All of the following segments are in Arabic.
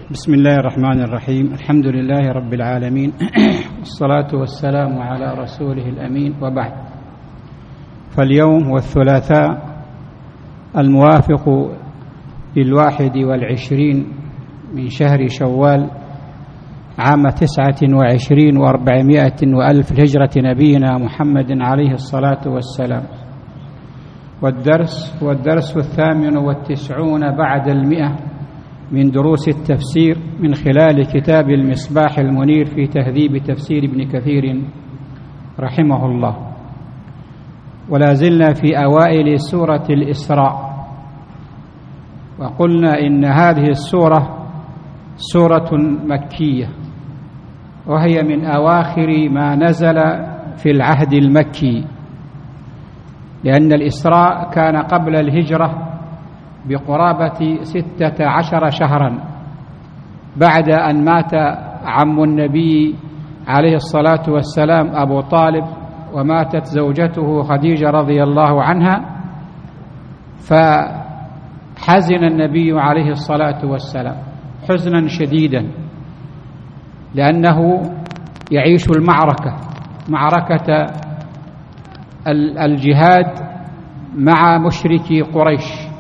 بسم الله الرحمن الرحيم. الحمد لله رب العالمين، والصلاة والسلام على رسوله الأمين، وبعد. فاليوم والثلاثاء الموافق ل21 من شهر شوال عام 29 و400 وألف الهجرة نبينا محمد عليه الصلاة والسلام، والدرس هو الدرس 98 بعد 100 من دروس التفسير من خلال كتاب المصباح المنير في تهذيب تفسير ابن كثير رحمه الله. ولا زلنا في أوائل سورة الإسراء، وقلنا إن هذه السورة سورة مكية، وهي من أواخر ما نزل في العهد المكي، لأن الإسراء كان قبل الهجرة بقرابة 16 شهرا بعد أن مات عم النبي عليه الصلاة والسلام أبو طالب، وماتت زوجته خديجة رضي الله عنها، فحزن النبي عليه الصلاة والسلام حزنا شديدا، لأنه يعيش معركة الجهاد مع مشركي قريش،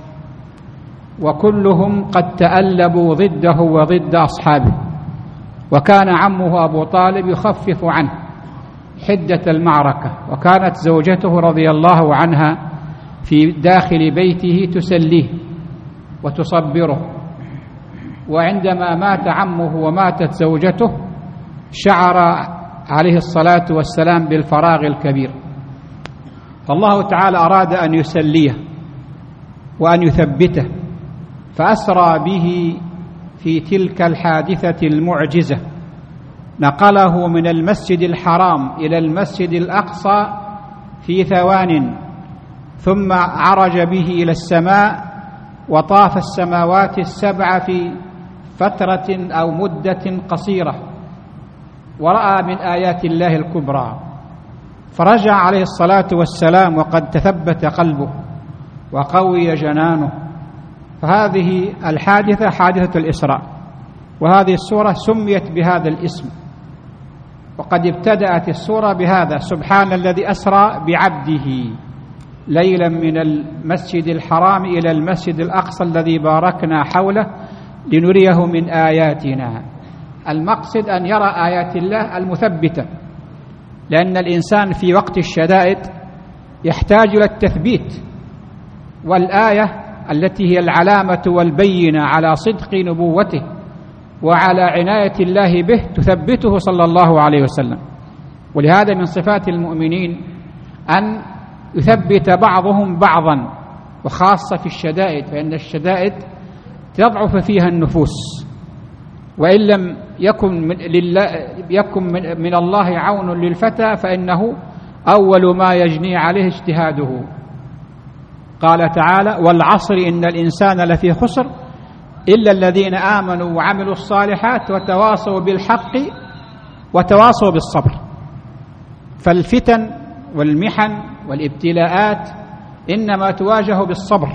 وكلهم قد تألبوا ضده وضد أصحابه، وكان عمه أبو طالب يخفف عنه حدة المعركة، وكانت زوجته رضي الله عنها في داخل بيته تسليه وتصبره. وعندما مات عمه وماتت زوجته شعر عليه الصلاة والسلام بالفراغ الكبير، فالله تعالى أراد أن يسليه وأن يثبته، فأسرى به في تلك الحادثة المعجزة، نقله من المسجد الحرام إلى المسجد الأقصى في ثوان، ثم عرج به إلى السماء وطاف السماوات السبع في فترة أو مدة قصيرة، ورأى من آيات الله الكبرى، فرجع عليه الصلاة والسلام وقد تثبت قلبه وقوي جنانه. فهذه الحادثة حادثة الإسراء، وهذه السورة سميت بهذا الاسم، وقد ابتدأت السورة بهذا: سبحان الذي أسرى بعبده ليلا من المسجد الحرام إلى المسجد الأقصى الذي باركنا حوله لنريه من آياتنا. المقصد أن يرى آيات الله المثبتة، لأن الإنسان في وقت الشدائد يحتاج إلى التثبيت، والآية التي هي العلامة والبينة على صدق نبوته وعلى عناية الله به تثبته صلى الله عليه وسلم. ولهذا من صفات المؤمنين أن يثبت بعضهم بعضا، وخاصة في الشدائد، فإن الشدائد تضعف فيها النفوس، وإن لم يكن من الله عون للفتى فإنه أول ما يجني عليه اجتهاده. قال تعالى: والعصر إن الإنسان لفي خسر إلا الذين آمنوا وعملوا الصالحات وتواصوا بالحق وتواصوا بالصبر. فالفتن والمحن والابتلاءات إنما تواجه بالصبر،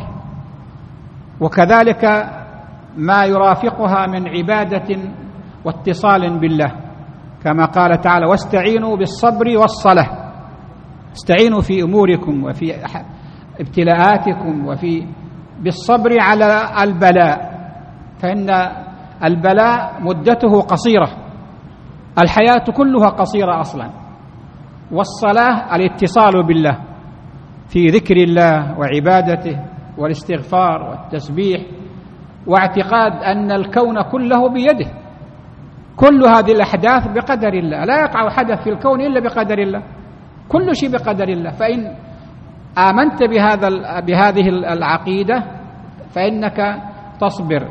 وكذلك ما يرافقها من عبادة واتصال بالله، كما قال تعالى: واستعينوا بالصبر والصلاة. استعينوا في أموركم وفي ابتلاءاتكم بالصبر على البلاء، فإن البلاء مدته قصيرة، الحياة كلها قصيرة أصلا. والصلاة الاتصال بالله في ذكر الله وعبادته والاستغفار والتسبيح، واعتقاد أن الكون كله بيده، كل هذه الأحداث بقدر الله، لا يقع حدث في الكون إلا بقدر الله، كل شيء بقدر الله. فإن آمنت بهذه العقيدة فإنك تصبر.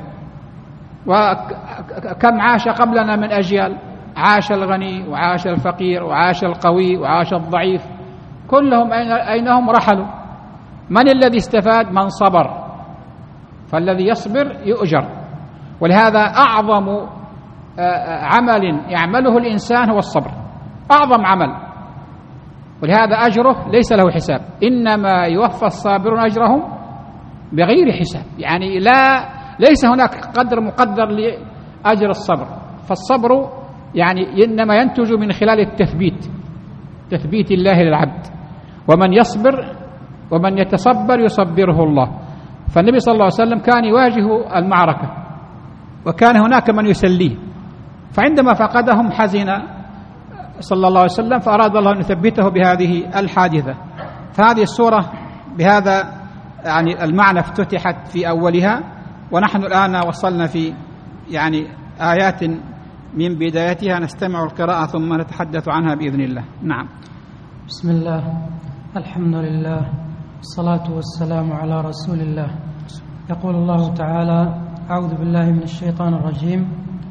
وكم عاش قبلنا من أجيال، عاش الغني وعاش الفقير وعاش القوي وعاش الضعيف، كلهم أينهم رحلوا. من الذي استفاد؟ من صبر، فالذي يصبر يؤجر. ولهذا أعظم عمل يعمله الإنسان هو الصبر، أعظم عمل، ولهذا أجره ليس له حساب، إنما يوفى الصابرون أجرهم بغير حساب. يعني ليس هناك قدر مقدر أجر الصبر. فالصبر يعني إنما ينتج من خلال تثبيت الله للعبد، ومن يصبر ومن يتصبر يصبره الله. فالنبي صلى الله عليه وسلم كان يواجه المعركة وكان هناك من يسليه، فعندما فقدهم حزن صلى الله عليه وسلم، فأراد الله أن يثبته بهذه الحادثة. فهذه السورة بهذا يعني المعنى افتتحت في أولها، ونحن الآن وصلنا في يعني آيات من بدايتها، نستمع القراءة ثم نتحدث عنها بإذن الله. نعم. بسم الله، الحمد لله، والصلاة والسلام على رسول الله. يقول الله تعالى: أعوذ بالله من الشيطان الرجيم: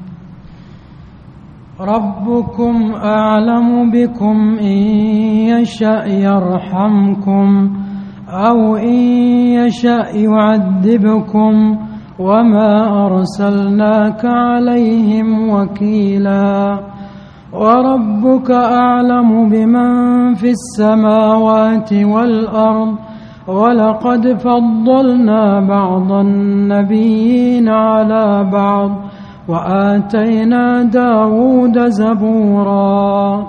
ربكم أعلم بكم إن يشأ يرحمكم أو إن يشأ يعذبكم وما أرسلناك عليهم وكيلا وربك أعلم بمن في السماوات والأرض ولقد فضلنا بعض النبيين على بعض وآتينا داود زبورا.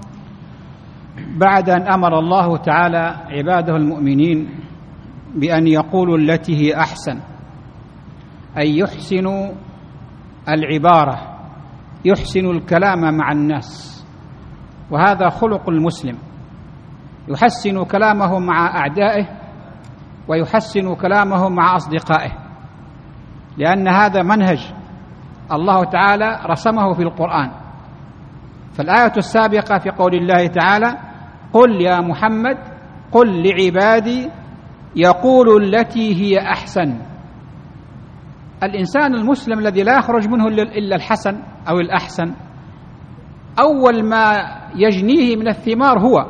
بعد أن أمر الله تعالى عباده المؤمنين بأن يقولوا التي هي أحسن، أي يحسنوا العبارة، يحسنوا الكلام مع الناس، وهذا خلق المسلم، يحسن كلامه مع أعدائه ويحسن كلامه مع أصدقائه، لأن هذا منهج الله تعالى رسمه في القرآن. فالآية السابقة في قول الله تعالى: قل يا محمد قل لعبادي يقولوا التي هي أحسن. الإنسان المسلم الذي لا يخرج منه إلا الحسن أو الأحسن، أول ما يجنيه من الثمار هو،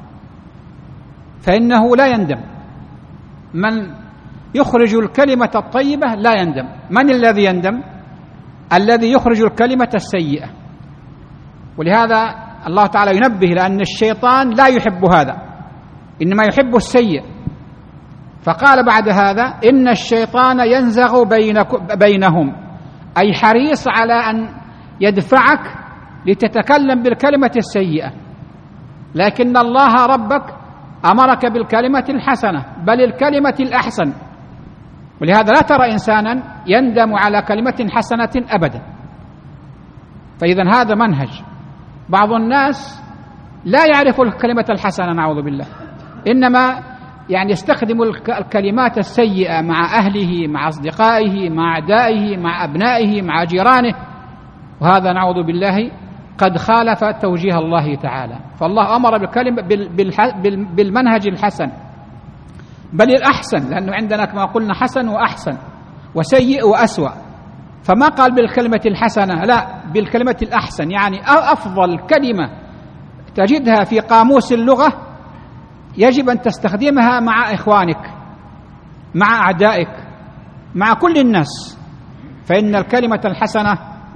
فإنه لا يندم. من يخرج الكلمة الطيبة لا يندم. من الذي يندم؟ الذي يخرج الكلمة السيئة. ولهذا الله تعالى ينبه، لأن الشيطان لا يحب هذا، إنما يحب السيء. فقال بعد هذا: إن الشيطان ينزغ بينهم، أي حريص على أن يدفعك لتتكلم بالكلمة السيئة. لكن الله ربك أمرك بالكلمة الحسنة، بل الكلمة الأحسن. ولهذا لا ترى إنسانا يندم على كلمة حسنة أبدا. فإذا هذا منهج. بعض الناس لا يعرف الكلمة الحسنة نعوذ بالله، إنما يعني يستخدم الكلمات السيئة مع أهله، مع أصدقائه، مع أعدائه، مع أبنائه، مع جيرانه، وهذا نعوذ بالله قد خالف توجيه الله تعالى. فالله أمر بالمنهج الحسن، بل الأحسن، لأنه عندنا كما قلنا حسن وأحسن وسيء وأسوأ. فما قال بالكلمة الحسنة، لا، بالكلمة الأحسن، يعني أفضل كلمة تجدها في قاموس اللغة يجب أن تستخدمها مع إخوانك، مع أعدائك، مع كل الناس. فإن الكلمة الحسنة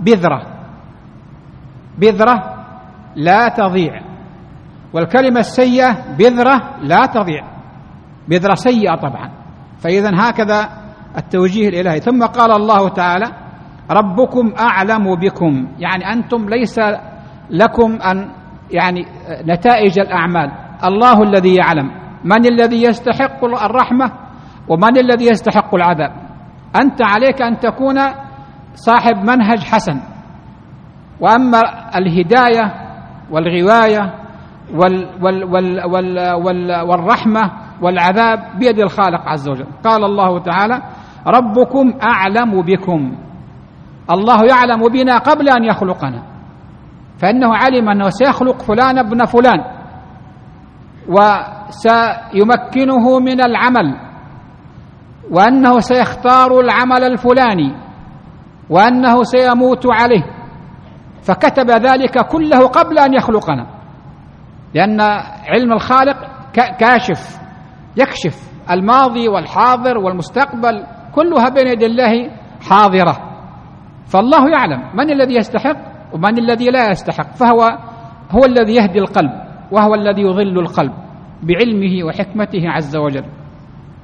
بذرة لا تضيع، والكلمة السيئة بذرة لا تضيع، بذرة سيئة طبعا. فإذا هكذا التوجيه الإلهي. ثم قال الله تعالى: ربكم أعلم بكم، يعني أنتم ليس لكم أن يعني نتائج الأعمال، الله الذي يعلم من الذي يستحق الرحمة ومن الذي يستحق العذاب. أنت عليك أن تكون صاحب منهج حسن، وأما الهداية والغواية والرحمة والعذاب بيد الخالق عز وجل. قال الله تعالى: ربكم أعلم بكم، الله يعلم بنا قبل أن يخلقنا، فإنه علم أنه سيخلق فلان ابن فلان وسيمكنه من العمل، وأنه سيختار العمل الفلاني، وأنه سيموت عليه، فكتب ذلك كله قبل أن يخلقنا، لأن علم الخالق كاشف، يكشف الماضي والحاضر والمستقبل، كلها بين يدي الله حاضرة. فالله يعلم من الذي يستحق ومن الذي لا يستحق، فهو الذي يهدي القلب، وهو الذي يضل القلب بعلمه وحكمته عز وجل.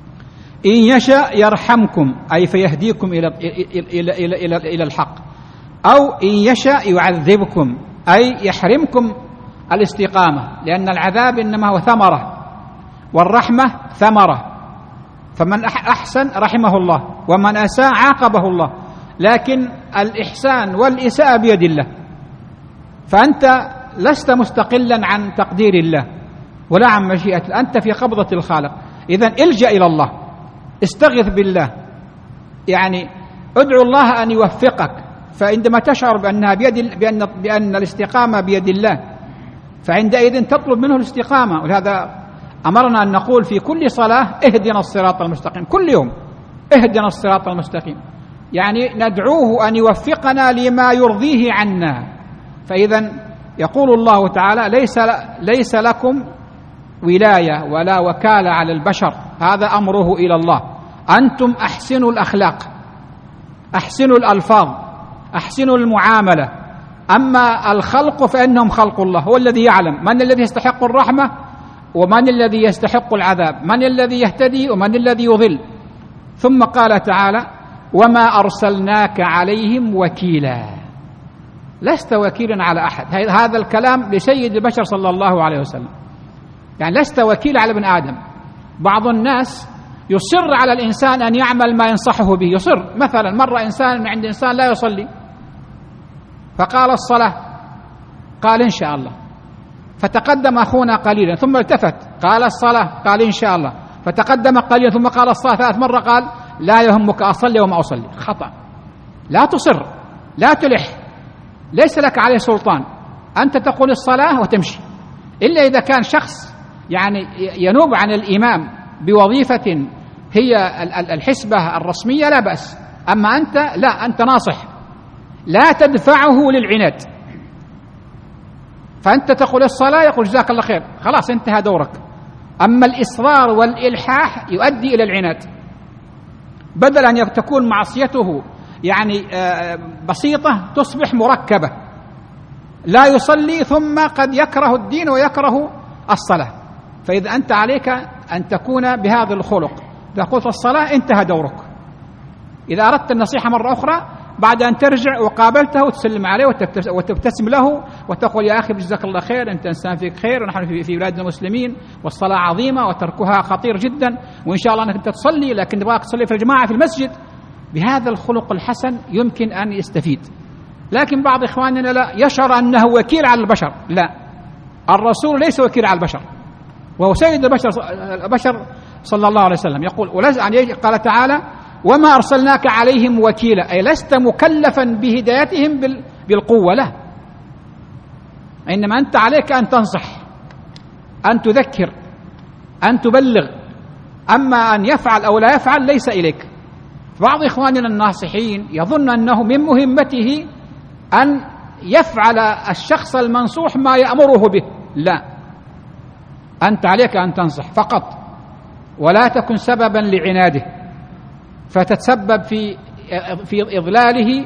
إن يشاء يرحمكم، أي فيهديكم إلى الحق. أو إن يشاء يعذبكم، أي يحرمكم الاستقامة، لأن العذاب إنما هو ثمرة والرحمة ثمرة، فمن أحسن رحمه الله ومن أساء عاقبه الله، لكن الإحسان والإساءة بيد الله، فأنت لست مستقلا عن تقدير الله ولا عن مشيئته، أنت في قبضة الخالق. إذن الجأ إلى الله، استغث بالله، يعني ادعو الله أن يوفقك، فعندما تشعر بأنها بأن الاستقامة بيد الله فعندئذ تطلب منه الاستقامة. ولهذا أمرنا أن نقول في كل صلاة اهدنا الصراط المستقيم، كل يوم اهدنا الصراط المستقيم، يعني ندعوه أن يوفقنا لما يرضيه عنا. فإذا يقول الله تعالى ليس لكم ولاية ولا وكالة على البشر، هذا أمره إلى الله. أنتم أحسنوا الأخلاق، أحسنوا الألفاظ، أحسنوا المعاملة، أما الخلق فإنهم خلق الله، هو الذي يعلم من الذي يستحق الرحمة ومن الذي يستحق العذاب، من الذي يهتدي ومن الذي يضل. ثم قال تعالى وما أرسلناك عليهم وكيلا، لست وكيلا على أحد. هذا الكلام لسيد البشر صلى الله عليه وسلم، يعني لست وكيل على ابن آدم. بعض الناس يصر على الإنسان أن يعمل ما ينصحه به، يصر. مثلا مرة إنسان عند إنسان لا يصلي فقال الصلاة، قال إن شاء الله، فتقدم أخونا قليلا ثم التفت قال الصلاة، قال إن شاء الله، فتقدم قليلا ثم قال الصلاة 3 مرة، قال لا يهمك أصلي وما أصلي. خطأ، لا تصر، لا تلح، ليس لك عليه سلطان، أنت تقول الصلاة وتمشي، إلا إذا كان شخص يعني ينوب عن الإمام بوظيفة هي الحسبة الرسمية لا بأس، أما أنت لا، أنت ناصح، لا تدفعه للعناد، فأنت تقول الصلاة يقول جزاك الله خير، خلاص انتهى دورك. أما الإصرار والإلحاح يؤدي إلى العناد، بدل أن تكون معصيته يعني بسيطة تصبح مركبة، لا يصلي ثم قد يكره الدين ويكره الصلاة. فإذا أنت عليك أن تكون بهذا الخلق، إذا قلت الصلاة انتهى دورك. إذا أردت النصيحة مرة أخرى بعد أن ترجع وقابلته وتسلم عليه وتبتسم له وتقول يا أخي جزاك الله خير، أنت إنسان فيك خير، ونحن في بلاد المسلمين والصلاة عظيمة وتركها خطير جدا، وإن شاء الله أنك أنت تصلي، لكن نبغاك تصلي في الجماعة في المسجد. بهذا الخلق الحسن يمكن أن يستفيد. لكن بعض إخواننا لا، يشعر أنه وكيل على البشر. لا، الرسول ليس وكيل على البشر، وهو سيد البشر صلى الله عليه وسلم. يقول قال تعالى وما أرسلناك عليهم وكيلا، أي لست مكلفا بهدايتهم بالقوة، لا، إنما أنت عليك أن تنصح، أن تذكر، أن تبلغ، أما أن يفعل أو لا يفعل ليس إليك. بعض إخواننا الناصحين يظن أنه من مهمته أن يفعل الشخص المنصوح ما يأمره به، لا، أنت عليك أن تنصح فقط، ولا تكن سببا لعناده فتتسبب في إضلاله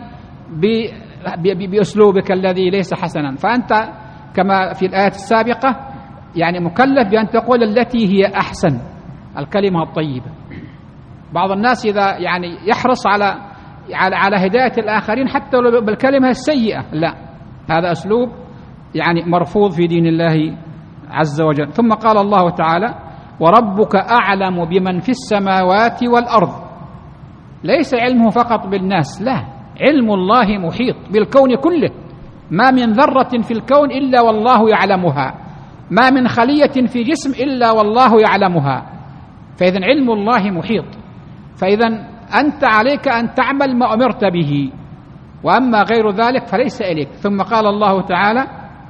بأسلوبك الذي ليس حسنا. فأنت كما في الآية السابقة يعني مكلف بأن تقول التي هي أحسن، الكلمة الطيبة. بعض الناس إذا يعني يحرص على هداية الآخرين حتى لو بالكلمة السيئة، لا، هذا أسلوب يعني مرفوض في دين الله عز وجل. ثم قال الله تعالى وربك أعلم بمن في السماوات والأرض، ليس علمه فقط بالناس، لا، علم الله محيط بالكون كله، ما من ذرة في الكون إلا والله يعلمها، ما من خلية في جسم إلا والله يعلمها، فإذن علم الله محيط. فإذن أنت عليك أن تعمل ما أمرت به، وأما غير ذلك فليس إليك. ثم قال الله تعالى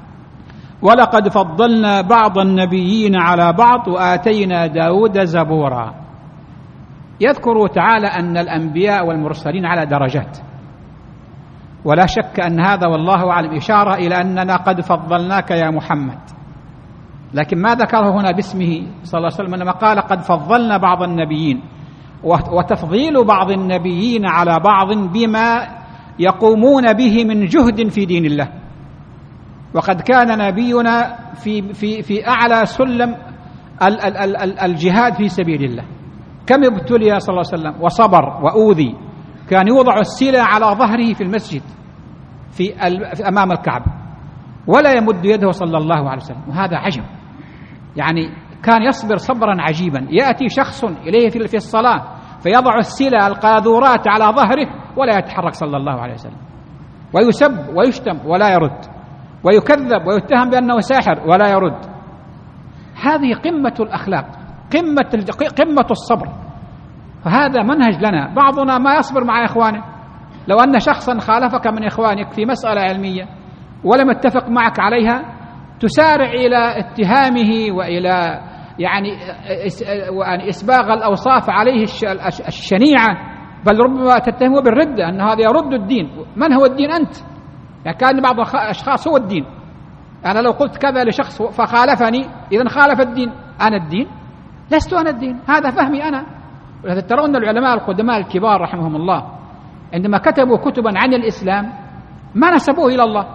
ولقد فضلنا بعض النبيين على بعض وآتينا داود زبورا. يذكر تعالى أن الأنبياء والمرسلين على درجات، ولا شك أن هذا والله أعلم إشارة إلى أننا قد فضلناك يا محمد، لكن ما ذكره هنا باسمه صلى الله عليه وسلم، إنما قال قد فضلنا بعض النبيين، وتفضيل بعض النبيين على بعض بما يقومون به من جهد في دين الله. وقد كان نبينا في أعلى سلم الجهاد في سبيل الله، كم ابتلي صلى الله عليه وسلم وصبر وأوذي، كان يوضع السلة على ظهره في المسجد أمام الكعبة ولا يمد يده صلى الله عليه وسلم. وهذا عجب، يعني كان يصبر صبرا عجيبا. يأتي شخص إليه في الصلاة فيضع السلة القاذورات على ظهره ولا يتحرك صلى الله عليه وسلم، ويسب ويشتم ولا يرد، ويكذب ويتهم بأنه ساحر ولا يرد. هذه قمة الأخلاق، قمة الصبر. فهذا منهج لنا. بعضنا ما يصبر مع إخوانه. لو أن شخصا خالفك من إخوانك في مسألة علمية ولم يتفق معك عليها تسارع إلى اتهامه وإلى يعني إسباغ الأوصاف عليه الشنيعة، بل ربما تتهمه بالردة، أن هذا يرد الدين. من هو الدين أنت؟ يعني كان بعض الأشخاص هو الدين. أنا لو قلت كذا لشخص فخالفني إذن خالف الدين. أنا الدين؟ لست أنا الدين، هذا فهمي أنا. ولهذا ترون العلماء القدماء الكبار رحمهم الله عندما كتبوا كتبا عن الإسلام ما نسبوه إلى الله.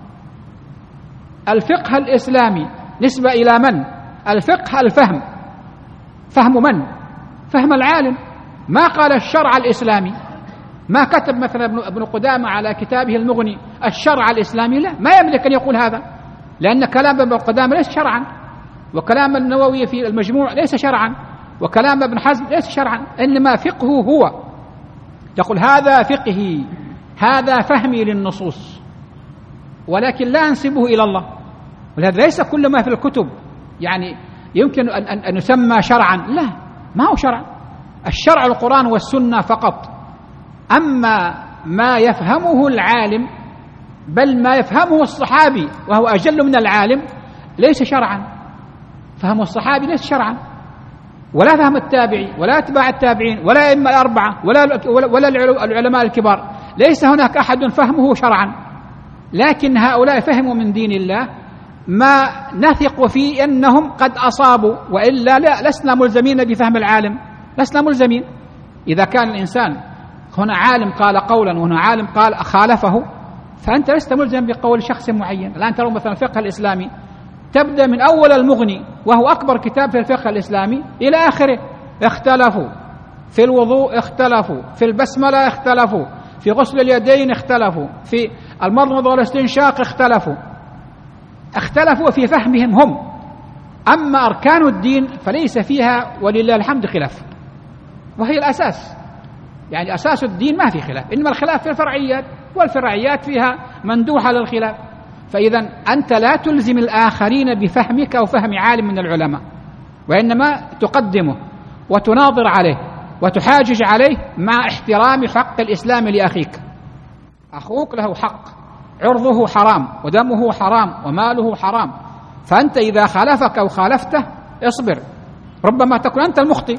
الفقه الإسلامي نسبة إلى من؟ الفقه الفهم. فهم من؟ فهم العالم. ما قال الشرع الإسلامي. ما كتب مثلا ابن قدامة على كتابه المغني الشرع الإسلامي، لا، ما يملك أن يقول هذا، لأن كلام ابن قدامة ليس شرعا، وكلام النووي في المجموع ليس شرعا، وكلام ابن حزم ليس شرعا، إنما فقهه هو. يقول هذا فقهي، هذا فهمي للنصوص، ولكن لا أنسبه إلى الله. ولهذا ليس كل ما في الكتب يعني يمكن أن يسمى شرعا، لا، ما هو شرع. الشرع القرآن والسنة فقط. أما ما يفهمه العالم، بل ما يفهمه الصحابي وهو أجل من العالم، ليس شرعا. فهم الصحابي ليس شرعا، ولا فهم التابعي ولا أتباع التابعين ولا أئمة الأربعة ولا العلماء الكبار. ليس هناك أحد فهمه شرعا، لكن هؤلاء فهموا من دين الله ما نثق فيه أنهم قد أصابوا، وإلا لا، لسنا ملزمين بفهم العالم، لسنا ملزمين. إذا كان الإنسان هنا عالم قال قولا وهنا عالم قال خالفه، فأنت لست ملزم بقول شخص معين. الآن ترون مثلا الفقه الإسلامي تبدأ من أول المغني وهو أكبر كتاب في الفقه الإسلامي إلى آخره. اختلفوا في الوضوء، اختلفوا في البسملة، اختلفوا في غسل اليدين، اختلفوا في المضمضة والاستنشاق، اختلفوا في فهمهم هم. أما أركان الدين فليس فيها ولله الحمد خلاف، وهي الأساس. يعني أساس الدين ما في خلاف، إنما الخلاف في الفرعيات، والفرعيات فيها مندوحة للخلاف. فإذا أنت لا تلزم الآخرين بفهمك أو فهم عالم من العلماء، وإنما تقدمه وتناظر عليه وتحاجج عليه مع احترام حق الإسلام لأخيك. أخوك له حق، عرضه حرام ودمه حرام وماله حرام، فأنت إذا خالفك أو خالفته اصبر، ربما تكون أنت المخطئ.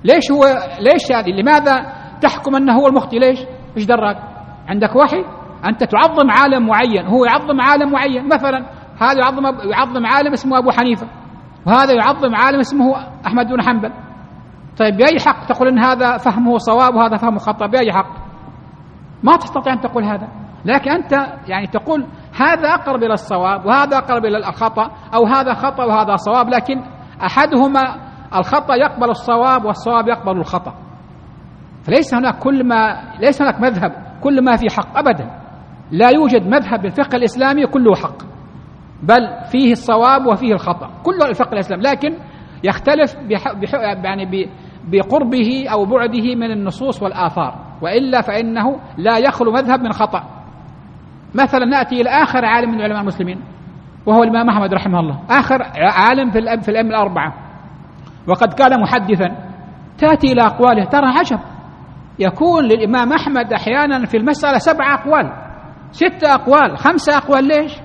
ليش هذه؟ لماذا تحكم أنه هو المخطئ؟ ليش دراك؟ عندك وحي؟ أنت تعظم عالم معين، هو يعظم عالم معين. مثلا هذا يعظم عالم اسمه أبو حنيفة، وهذا يعظم عالم اسمه أحمد بن حنبل. طيب بأي حق تقول أن هذا فهمه صواب وهذا فهمه خطأ؟ بأي حق؟ ما تستطيع أن تقول هذا. لكن أنت يعني تقول هذا أقرب إلى الصواب وهذا أقرب إلى الخطأ، أو هذا خطأ وهذا صواب، لكن أحدهما الخطأ يقبل الصواب والصواب يقبل الخطأ. فليس هناك ليس هناك مذهب كل ما في حق أبدا. لا يوجد مذهب بالفقه الإسلامي كله حق، بل فيه الصواب وفيه الخطأ، كله الفقه الإسلامي، لكن يختلف يعني بقربه أو بعده من النصوص والآثار، وإلا فإنه لا يخلو مذهب من خطأ. مثلا نأتي إلى آخر عالم من علماء المسلمين وهو الإمام أحمد رحمه الله، آخر عالم في الأئمة الأربعة، وقد كان محدثا. تأتي إلى أقواله ترى عجب، يكون للإمام أحمد أحيانا في المسألة 7 أقوال، 6 أقوال، 5 أقوال.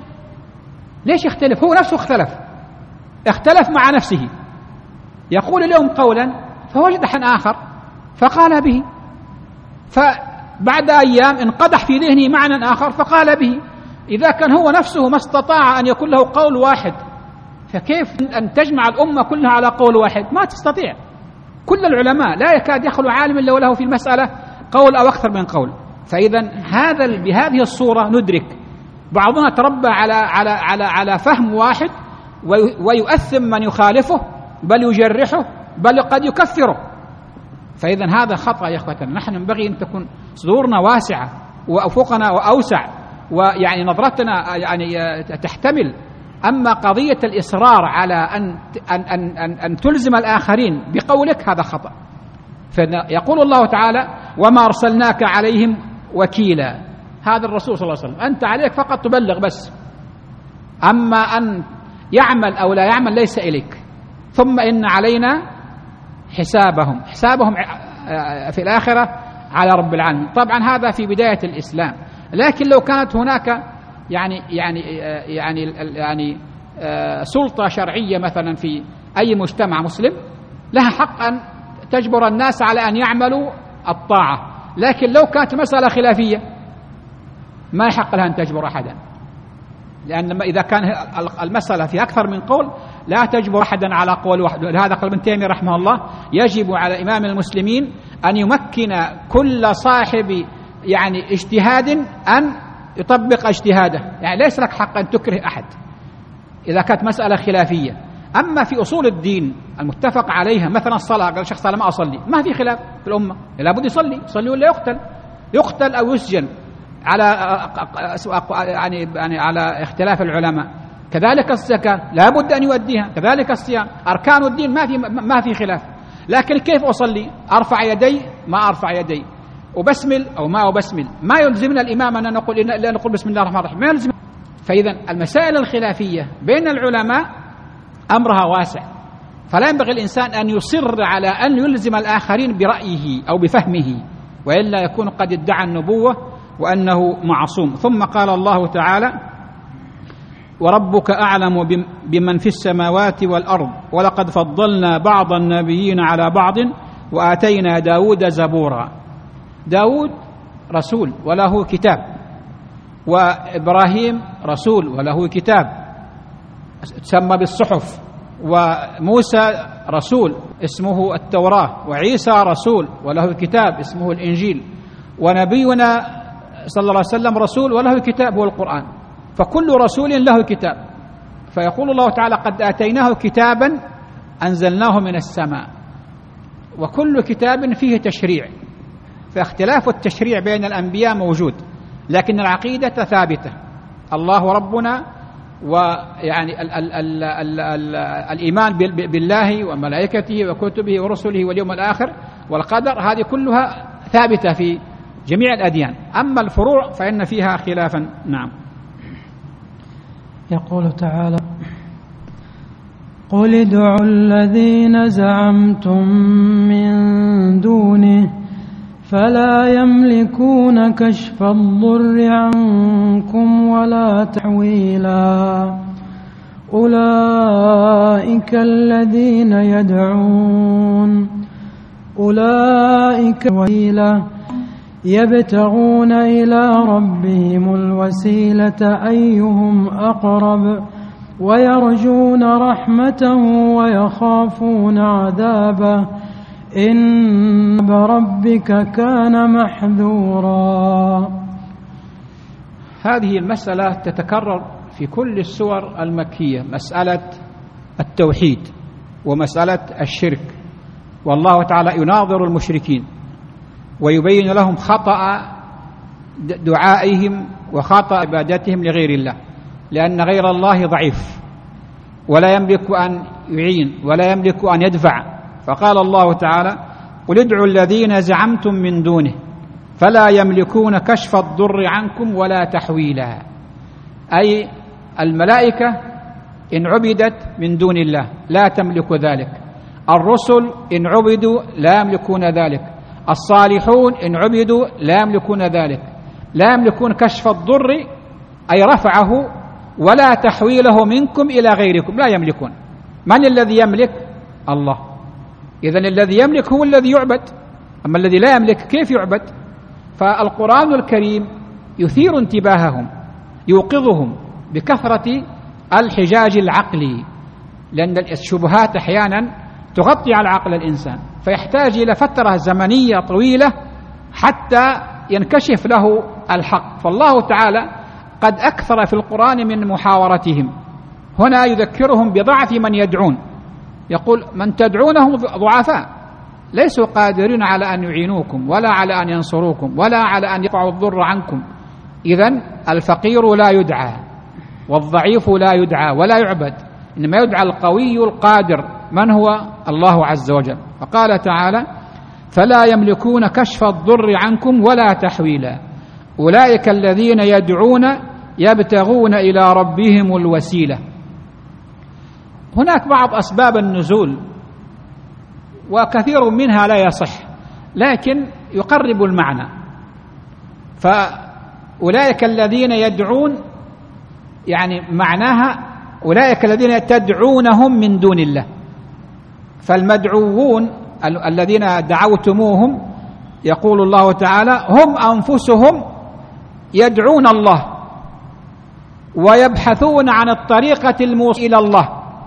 ليش يختلف؟ هو نفسه اختلف مع نفسه. يقول اليوم قولا فوجد حين آخر فقال به، فبعد أيام انقدح في ذهنه معنى آخر فقال به. إذا كان هو نفسه ما استطاع أن يكون له قول واحد، فكيف أن تجمع الأمة كلها على قول واحد؟ ما تستطيع. كل العلماء لا يكاد يخلو عالم إلا وله في المسألة قول أو أكثر من قول. فإذا بهذه الصورة ندرك بعضنا تربى على فهم واحد ويؤثم من يخالفه، بل يجرحه، بل قد يكفره. فإذا هذا خطأ يا إخوتنا. نحن ينبغي أن تكون صدورنا واسعة وأفقنا وأوسع، ويعني نظرتنا يعني تحتمل. أما قضية الإصرار على أن تلزم الآخرين بقولك هذا خطأ. فيقول الله تعالى: وما أرسلناك عليهم وكيلا. هذا الرسول صلى الله عليه وسلم، أنت عليك فقط تبلغ بس، أما أن يعمل أو لا يعمل ليس إليك. ثم إن علينا حسابهم في الآخرة على رب العالمين. طبعا هذا في بداية الإسلام، لكن لو كانت هناك يعني سلطة شرعية مثلا في أي مجتمع مسلم، لها حق أن تجبر الناس على أن يعملوا الطاعة. لكن لو كانت مسألة خلافية ما يحق لها أن تجبر أحدا، لأن إذا كان المسألة في أكثر من قول لا تجبر أحدا على قول واحد. لهذا قال ابن تيمية رحمه الله: يجب على إمام المسلمين أن يمكن كل صاحب يعني اجتهاد أن يطبق اجتهاده، يعني ليس لك حق أن تكره أحد إذا كانت مسألة خلافية. أما في أصول الدين المتفق عليها، مثلا الصلاة، قال شخص: أنا ما أصلي، ما في خلاف في الأمة، لابد يصلي ولا يقتل أو يسجن يعني على اختلاف العلماء. كذلك الزكاة لابد أن يؤديها، كذلك الصيام، أركان الدين ما في خلاف. لكن كيف أصلي؟ أرفع يدي ما أرفع يدي، وبسمل أو ما أبسمل، ما يلزمنا الإمام أن نقول بسم الله الرحمن الرحيم، ما يلزم. فإذا المسائل الخلافية بين العلماء أمرها واسع، فلا ينبغي الإنسان أن يصر على أن يلزم الآخرين برأيه أو بفهمه، وإلا يكون قد ادعى النبوة وأنه معصوم. ثم قال الله تعالى: وربك أعلم بمن في السماوات والأرض ولقد فضلنا بعض النبيين على بعض وآتينا داود زبورا. داود رسول وله كتاب، وإبراهيم رسول وله كتاب تسمى بالصحف، وموسى رسول اسمه التوراة، وعيسى رسول وله كتاب اسمه الإنجيل، ونبينا صلى الله عليه وسلم رسول وله كتاب هو القرآن. فكل رسول له كتاب. فيقول الله تعالى: قد آتيناه كتابا أنزلناه من السماء. وكل كتاب فيه تشريع، فاختلاف التشريع بين الأنبياء موجود، لكن العقيدة ثابتة: الله ربنا، ويعني الإيمان بالله وملائكته وكتبه ورسله واليوم الآخر والقدر، هذه كلها ثابتة في جميع الأديان. أما الفروع فإن فيها خلافا. نعم. يقول تعالى: قل ادعوا الذين زعمتم من دونه فلا يملكون كشف الضر عنكم ولا تحويلا. أولئك الذين يدعون وسيلة يبتغون إلى ربهم الوسيلة أيهم أقرب ويرجون رحمته ويخافون عذابه إن ربك كان محذورا. هذه المسألة تتكرر في كل السور المكية، مسألة التوحيد ومسألة الشرك، والله تعالى يناظر المشركين ويبين لهم خطأ دعائهم وخطأ عبادتهم لغير الله، لأن غير الله ضعيف ولا يملك أن يعين ولا يملك أن يدفع. فقال الله تعالى: قل ادعوا الذين زعمتم من دونه فلا يملكون كشف الضر عنكم ولا تحويلا. أي الملائكة إن عبدت من دون الله لا تملك ذلك، الرسل إن عبدوا لا يملكون ذلك، الصالحون إن عبدوا لا يملكون ذلك، لا يملكون كشف الضر أي رفعه ولا تحويله منكم إلى غيركم، لا يملكون. من الذي يملك؟ الله. إذن الذي يملك هو الذي يعبد، أما الذي لا يملك كيف يعبد؟ فالقرآن الكريم يثير انتباههم، يوقظهم بكثرة الحجاج العقلي، لأن الشبهات أحيانا تغطي على عقل الإنسان، فيحتاج إلى فترة زمنية طويلة حتى ينكشف له الحق. فالله تعالى قد أكثر في القرآن من محاورتهم. هنا يذكرهم بضعف من يدعون، يقول: من تدعونهم ضعفاء ليسوا قادرين على أن يعينوكم ولا على أن ينصروكم ولا على أن يقطعوا الضر عنكم، إذن الفقير لا يدعى والضعيف لا يدعى ولا يعبد، إنما يدعى القوي القادر من هو الله عز وجل. فقال تعالى: فلا يملكون كشف الضر عنكم ولا تحويلا أولئك الذين يدعون يبتغون إلى ربهم الوسيلة. هناك بعض أسباب النزول وكثير منها لا يصح، لكن يقرب المعنى. فأولئك الذين يدعون يعني معناها أولئك الذين تدعونهم من دون الله، فالمدعوون الذين دعوتموهم يقول الله تعالى هم أنفسهم يدعون الله ويبحثون عن الطريقة الموصلة إلى الله.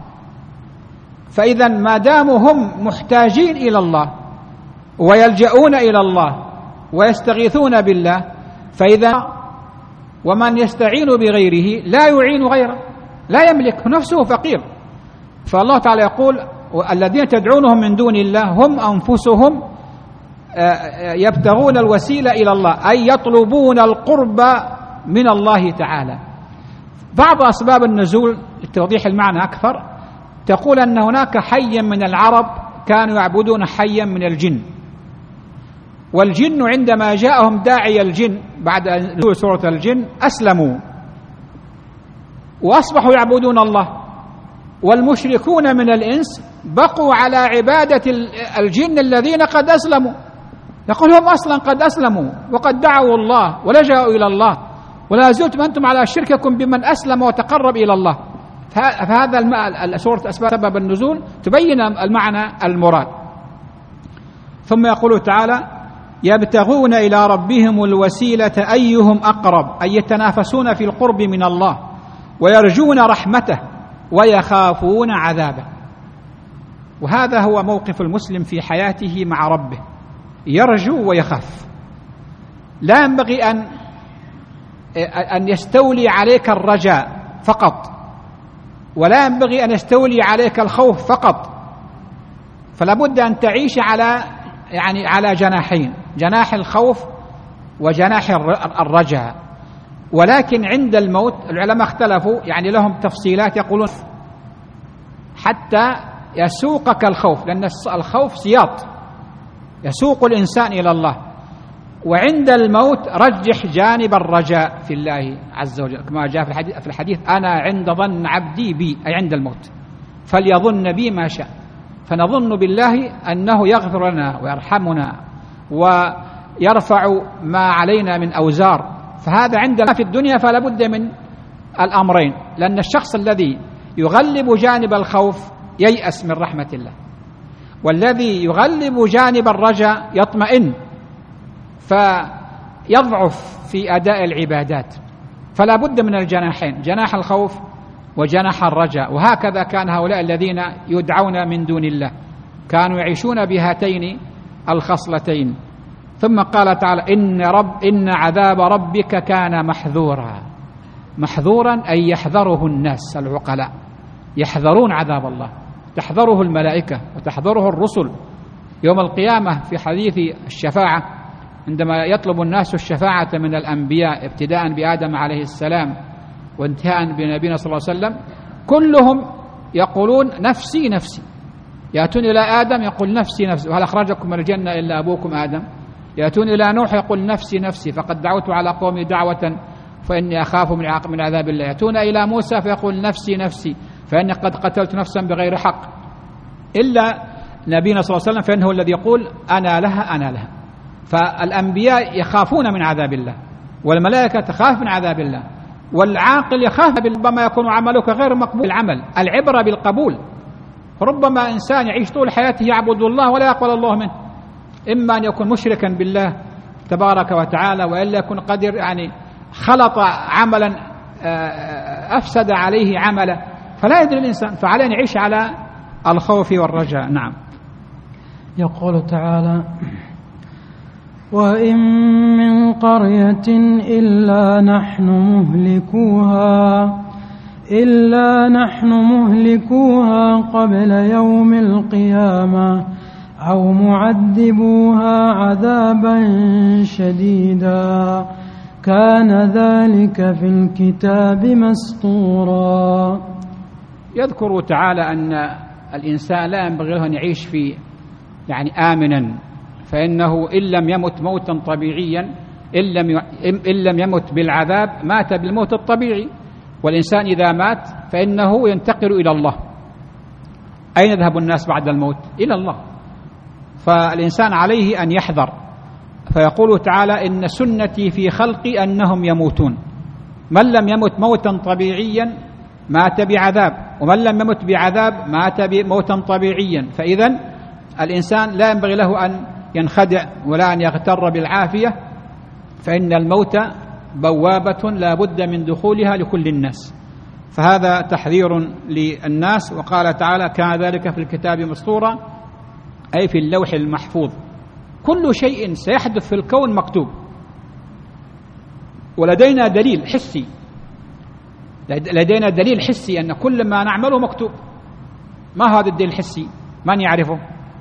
فإذا ما داموا هم محتاجين إلى الله ويلجؤون إلى الله ويستغيثون بالله، فإذا ومن يستعين بغيره لا يعين غيره، لا يملك، نفسه فقير. فالله تعالى يقول: الذين تدعونهم من دون الله هم أنفسهم يبتغون الوسيلة إلى الله، أي يطلبون القرب من الله تعالى. بعض أسباب النزول لتوضيح المعنى أكثر تقول أن هناك حيا من العرب كانوا يعبدون حيا من الجن، والجن عندما جاءهم داعي الجن بعد نزول سورة الجن أسلموا وأصبحوا يعبدون الله، والمشركون من الإنس بقوا على عبادة الجن الذين قد أسلموا. يقول هم أصلا قد أسلموا وقد دعوا الله ولجأوا إلى الله، ولا زلتم أنتم على شرككم بمن أسلم وتقرب إلى الله. فهذا سورة أسباب النزول تبين المعنى المراد. ثم يقول تعالى: يبتغون إلى ربهم الوسيلة أيهم أقرب، أي يتنافسون في القرب من الله، ويرجون رحمته ويخافون عذابه. وهذا هو موقف المسلم في حياته مع ربه، يرجو ويخاف. لا ينبغي أن يستولي عليك الرجاء فقط، ولا ينبغي أن يستولي عليك الخوف فقط، فلا بد أن تعيش على جناحين، جناح الخوف وجناح الرجاء. ولكن عند الموت العلماء اختلفوا، يعني لهم تفصيلات، يقولون حتى يسوقك الخوف، لأن الخوف سياط يسوق الإنسان إلى الله، وعند الموت رجح جانب الرجاء في الله عز وجل، كما جاء في الحديث: أنا عند ظن عبدي بي، أي عند الموت، فليظن بي ما شاء. فنظن بالله أنه يغفر لنا ويرحمنا ويرفع ما علينا من أوزار. فهذا عندنا في الدنيا، فلا بد من الأمرين، لأن الشخص الذي يغلب جانب الخوف ييأس من رحمة الله، والذي يغلب جانب الرجاء يطمئن فيضعف في أداء العبادات. فلا بد من الجناحين، جناح الخوف وجناح الرجاء. وهكذا كان هؤلاء الذين يدعون من دون الله كانوا يعيشون بهاتين الخصلتين. ثم قال تعالى: إن عذاب ربك كان محذورا. محذورا أي يحذره الناس العقلاء، يحذرون عذاب الله، تحذره الملائكة وتحذره الرسل يوم القيامة. في حديث الشفاعة عندما يطلب الناس الشفاعة من الأنبياء ابتداء بآدم عليه السلام وانتهاء بنبينا صلى الله عليه وسلم، كلهم يقولون نفسي نفسي. يأتون إلى آدم يقول نفسي نفسي، وهل أخرجكم من الجنة إلا أبوكم آدم. يأتون إلى نوح يقول نفسي نفسي، فقد دعوت على قومي دعوة فإني أخاف من عذاب الله. يأتون إلى موسى فيقول نفسي نفسي فإني قد قتلت نفسا بغير حق. إلا نبينا صلى الله عليه وسلم فإنه الذي يقول أنا لها أنا لها. فالأنبياء يخافون من عذاب الله، والملائكة تخاف من عذاب الله، والعاقل يخاف. ربما يكون عملك غير مقبول العمل، العبرة بالقبول. ربما إنسان يعيش طول حياته يعبد الله ولا يقبل الله منه، إما أن يكون مشركا بالله تبارك وتعالى، وإلا يكون قد خلط عملا أفسد عليه عمله، فلا يدري الإنسان. فعليه أن يعيش على الخوف والرجاء. نعم. يقول تعالى: وإن من قرية إلا نحن مهلكوها قبل يوم القيامة أو معذبوها عذابا شديدا كان ذلك في الكتاب مسطورا. يذكر تعالى أن الإنسان لا ينبغي له أن يعيش في آمنا، فإنه إن لم يمت موتا طبيعيا، إن لم يمت بالعذاب مات بالموت الطبيعي. والإنسان إذا مات فإنه ينتقل إلى الله. أين يذهب الناس بعد الموت؟ إلى الله. فالإنسان عليه أن يحذر. فيقول تعالى: إن سنتي في خلقي أنهم يموتون. من لم يمت موتا طبيعيا مات بعذاب، ومن لم يمت بعذاب مات بموتا طبيعيا. فإذن الإنسان لا ينبغي له أن ينخدع ولا أن يغتر بالعافية، فإن الموت بوابة لا بد من دخولها لكل الناس. فهذا تحذير للناس. وقال تعالى: كان ذلك في الكتاب مسطورا، أي في اللوح المحفوظ. كل شيء سيحدث في الكون مكتوب، ولدينا دليل حسي، لدينا دليل حسي أن كل ما نعمله مكتوب. ما هذا الدليل الحسي؟ من يعرفه؟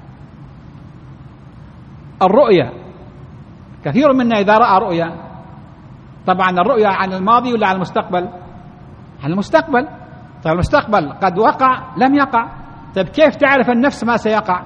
الرؤيا. كثير منا إذا رأى رؤيا، طبعا الرؤيا عن الماضي ولا عن المستقبل؟ عن المستقبل. طيب المستقبل قد وقع لم يقع. طيب كيف تعرف النفس ما سيقع؟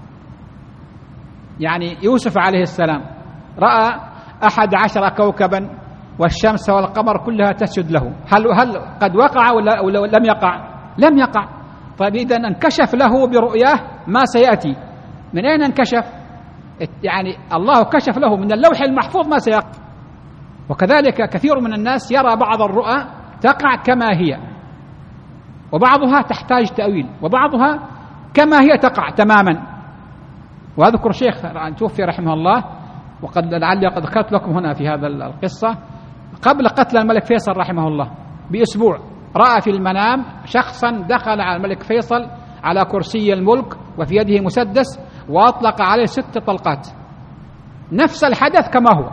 يوسف عليه السلام رأى 11 كوكبا والشمس والقمر كلها تسجد له. هل قد وقع ولا لم يقع؟ لم يقع. طيب إذن انكشف له برؤياه ما سيأتي. من أين انكشف؟ الله كشف له من اللوح المحفوظ ما سيقع. وكذلك كثير من الناس يرى بعض الرؤى تقع كما هي، وبعضها تحتاج تأويل، وبعضها كما هي تقع تماما. وأذكر شيخ توفي رحمه الله، وقد لعلي قد ذكرت لكم هنا في هذا القصة، قبل قتل الملك فيصل رحمه الله بأسبوع رأى في المنام شخصا دخل على الملك فيصل على كرسي الملك وفي يده مسدس وأطلق عليه 6 طلقات، نفس الحدث كما هو.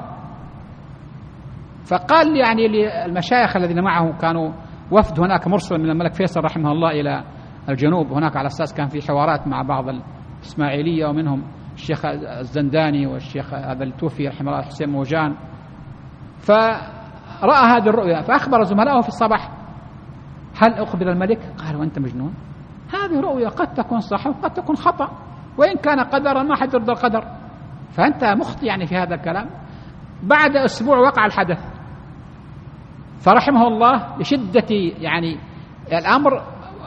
فقال للمشايخ الذين معه، كانوا وفد هناك مرسل من الملك فيصل رحمه الله إلى الجنوب هناك، على أساس كان في حوارات مع بعض الإسماعيلية، ومنهم الشيخ الزنداني والشيخ هذا اللي توفي رحمه الله حسين موجان. فرأى هذه الرؤيا فأخبر زملائه في الصباح: هل أخبر الملك؟ قالوا: أنت مجنون، هذه رؤيا قد تكون صح وقد تكون خطأ، وإن كان قدرا ما حد يرضى القدر، فأنت مخطئ في هذا الكلام. بعد أسبوع وقع الحدث. فرحمه الله لشدة الأمر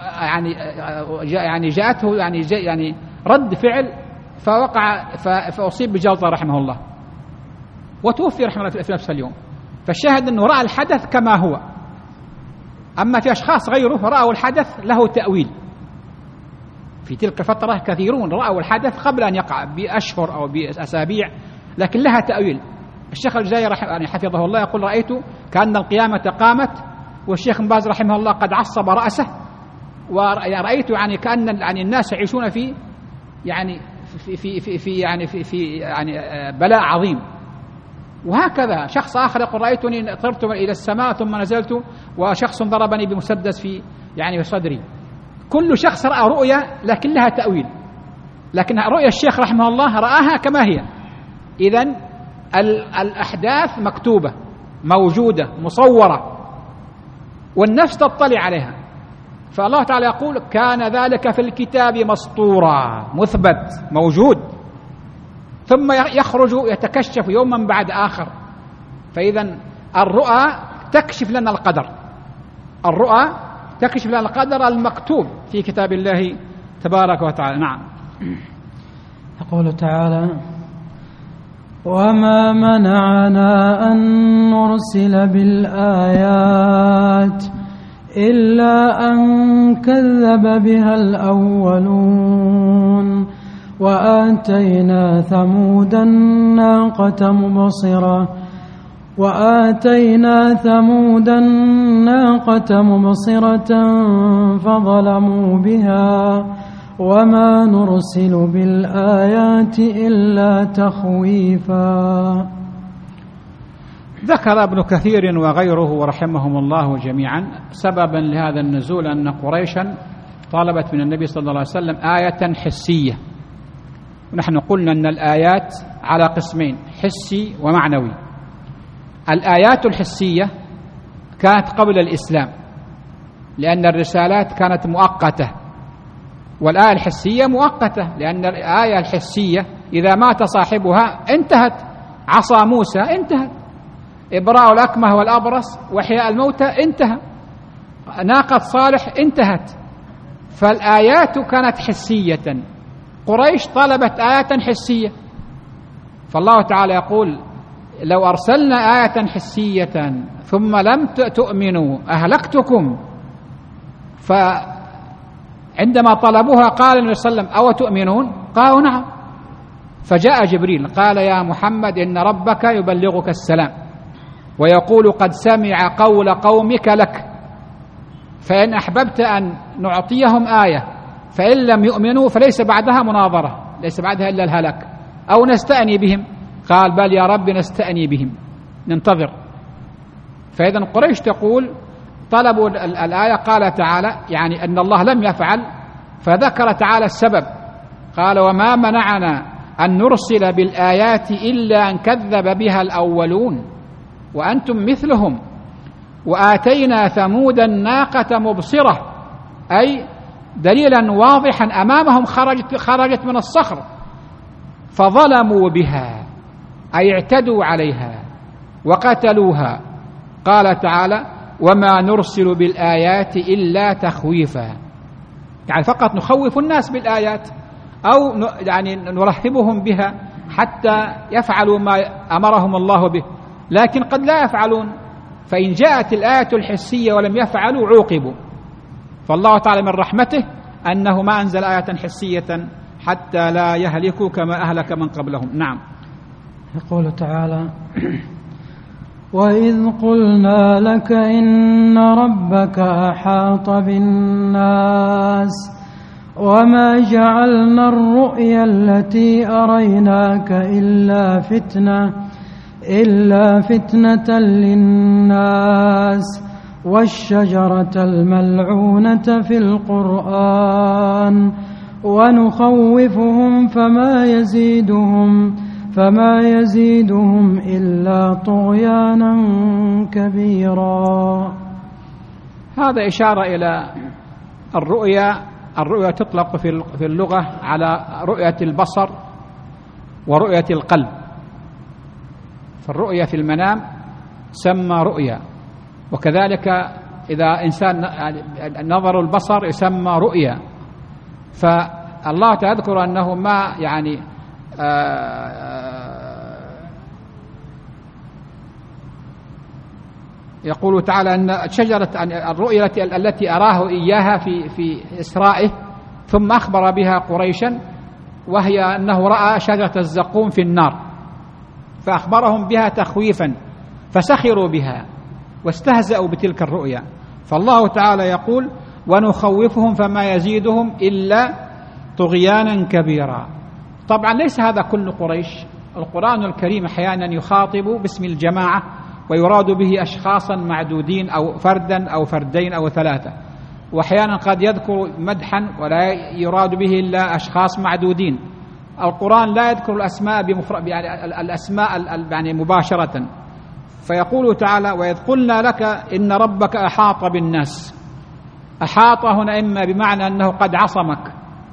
جاءته رد فعل، فوقع فأصيب بجلطة رحمه الله، وتوفي رحمه الله في نفس اليوم. فالشاهد أنه رأى الحدث كما هو. أما في أشخاص غيره رأوا الحدث له تأويل. في تلك الفترة كثيرون رأوا الحدث قبل أن يقع بأشهر أو بأسابيع، لكن لها تأويل. الشيخ الجزائري حفظه الله يقول: رأيت كأن القيامة قامت، والشيخ بن باز رحمه الله قد عصب رأسه، ورأيت كأن الناس يعيشون في بلاء عظيم. وهكذا شخص آخر يقول: رأيتني طرت إلى السماء ثم نزلت وشخص ضربني بمسدس في صدري. كل شخص رأى رؤيا لكن لها تأويل، لكن رؤيا الشيخ رحمه الله رآها كما هي. إذن الأحداث مكتوبة موجودة مصورة، والنفس تطلع عليها. فالله تعالى يقول: كان ذلك في الكتاب مسطورا، مثبت موجود، ثم يخرج يتكشف يوما بعد آخر. فإذا الرؤى تكشف لنا القدر، الرؤى تكشف لنا القدر المكتوب في كتاب الله تبارك وتعالى. نعم. يقول تعالى: وما منعنا أن نرسل بالآيات إلا أن كذب بها الأولون وآتينا ثمود الناقة مبصرة فظلموا بها وما نرسل بالآيات إلا تخويفا. ذكر ابن كثير وغيره رحمهم الله جميعا سببا لهذا النزول أن قريشا طالبت من النبي صلى الله عليه وسلم آية حسية. ونحن قلنا أن الآيات على قسمين: حسي ومعنوي. الآيات الحسية كانت قبل الإسلام، لأن الرسالات كانت مؤقتة، والآية الحسية مؤقتة، لأن الآية الحسية إذا مات صاحبها انتهت. عصا موسى انتهت، إبراء الأكمه والأبرص وإحياء الموتى انتهى، ناقة صالح انتهت. فالآيات كانت حسية، قريش طلبت آية حسية، فالله تعالى يقول لو أرسلنا آية حسية ثم لم تؤمنوا أهلكتكم. فعندما طلبوها قال النبي صلى الله عليه وسلم أو تؤمنون؟ قالوا نعم. فجاء جبريل قال يا محمد إن ربك يبلغك السلام ويقول قد سمع قول قومك لك، فإن أحببت أن نعطيهم آية فإن لم يؤمنوا فليس بعدها مناظرة، ليس بعدها إلا الهلاك، أو نستأني بهم. قال بل يا رب نستأني بهم، ننتظر. فإذا قريش تقول طلبوا الآية، قال تعالى يعني أن الله لم يفعل، فذكر تعالى السبب، قال وما منعنا أن نرسل بالآيات إلا أن كذب بها الأولون وأنتم مثلهم وآتينا ثمود الناقة مبصرة، أي دليلا واضحا أمامهم خرجت من الصخر فظلموا بها، أي اعتدوا عليها وقتلوها. قال تعالى وما نرسل بالآيات إلا تخويفا، يعني فقط نخوف الناس بالآيات أو يعني نرهبهم بها حتى يفعلوا ما أمرهم الله به، لكن قد لا يفعلون، فإن جاءت الآية الحسية ولم يفعلوا عوقبوا. فالله تعالى من رحمته أنه ما أنزل آية حسية حتى لا يهلكوا كما أهلك من قبلهم. نعم. يقول تعالى وإذ قلنا لك إن ربك أحاط بالناس وما جعلنا الرؤيا التي أريناك إلا فتنة للناس والشجرة الملعونة في القرآن ونخوفهم فما يزيدهم إلا طغيانا كبيرا. هذا إشارة إلى الرؤيا تطلق في اللغة على رؤية البصر ورؤية القلب. فالرؤيا في المنام سمى رؤيا، وكذلك إذا إنسان نظر البصر يسمى رؤيا. فالله تذكر أنه ما يعني يقول تعالى أن شجرة الرؤيا التي أراه إياها في إسرائه ثم أخبر بها قريشا، وهي أنه رأى شجرة الزقوم في النار فأخبرهم بها تخويفا فسخروا بها واستهزأوا بتلك الرؤيا. فالله تعالى يقول ونخوفهم فما يزيدهم إلا طغيانا كبيرا. طبعا ليس هذا كل قريش، القرآن الكريم أحيانا يخاطب باسم الجماعة ويراد به أشخاصا معدودين أو فردا أو فردين أو ثلاثة، وأحيانا قد يذكر مدحا ولا يراد به إلا أشخاص معدودين. القرآن لا يذكر الأسماء يعني الأسماء يعني مباشرة. فيقول تعالى وإذ قلنا لك إن ربك أحاط بالناس. أحاط هنا إما بمعنى أنه قد عصمك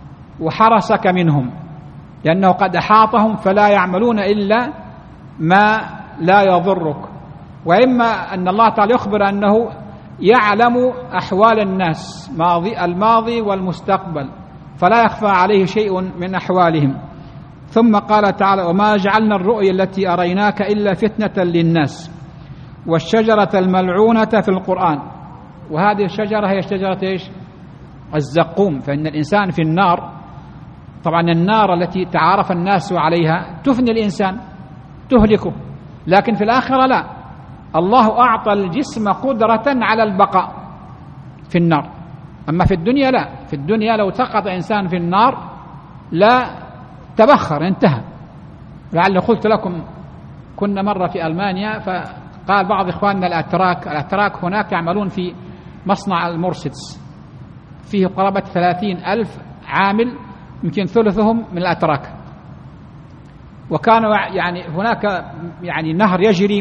وحرسك منهم، لأنه قد أحاطهم فلا يعملون إلا ما لا يضرك، وإما أن الله تعالى يخبر أنه يعلم أحوال الناس الماضي والمستقبل فلا يخفى عليه شيء من أحوالهم. ثم قال تعالى وما جعلنا الرؤيا التي أريناك إلا فتنة للناس والشجرة الملعونة في القرآن. وهذه الشجرة هي شجرة إيش؟ الزقوم. فإن الإنسان في النار، طبعا النار التي تعارف الناس عليها تفني الإنسان تهلكه، لكن في الآخرة لا، الله أعطى الجسم قدرة على البقاء في النار. أما في الدنيا لا، في الدنيا لو سقط إنسان في النار لا تبخر انتهى. لعل قلت لكم كنا مرة في ألمانيا، فقال بعض إخواننا الأتراك هناك يعملون في مصنع المرسيدس، فيه قرابة 30,000 عامل، يمكن ثلثهم من الأتراك. وكان يعني هناك يعني نهر يجري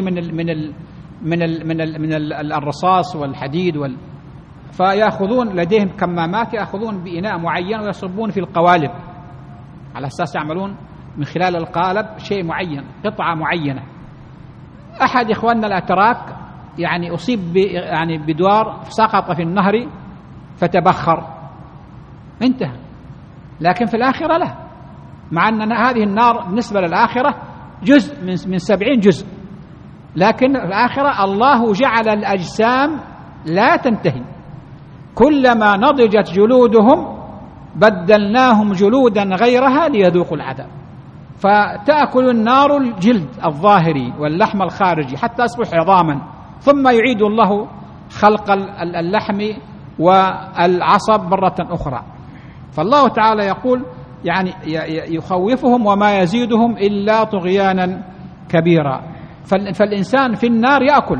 من الرصاص والحديد فيأخذون لديهم كمامات، يأخذون بإناء معين ويصبون في القوالب على أساس يعملون من خلال القالب شيء معين، قطعة معينة. أحد إخواننا الأتراك يعني أصيب يعني بدوار، سقط في النهر فتبخر، انتهى. لكن في الآخرة لا، مع أن هذه النار بالنسبة للآخرة جزء من 70 جزء، لكن في الآخرة الله جعل الأجسام لا تنتهي، كلما نضجت جلودهم بدلناهم جلودا غيرها ليذوقوا العذاب. فتأكل النار الجلد الظاهري واللحم الخارجي حتى يصبح عظاما، ثم يعيد الله خلق اللحم والعصب مرة أخرى. فالله تعالى يقول يعني يخوفهم وما يزيدهم إلا طغيانا كبيرا. فالإنسان في النار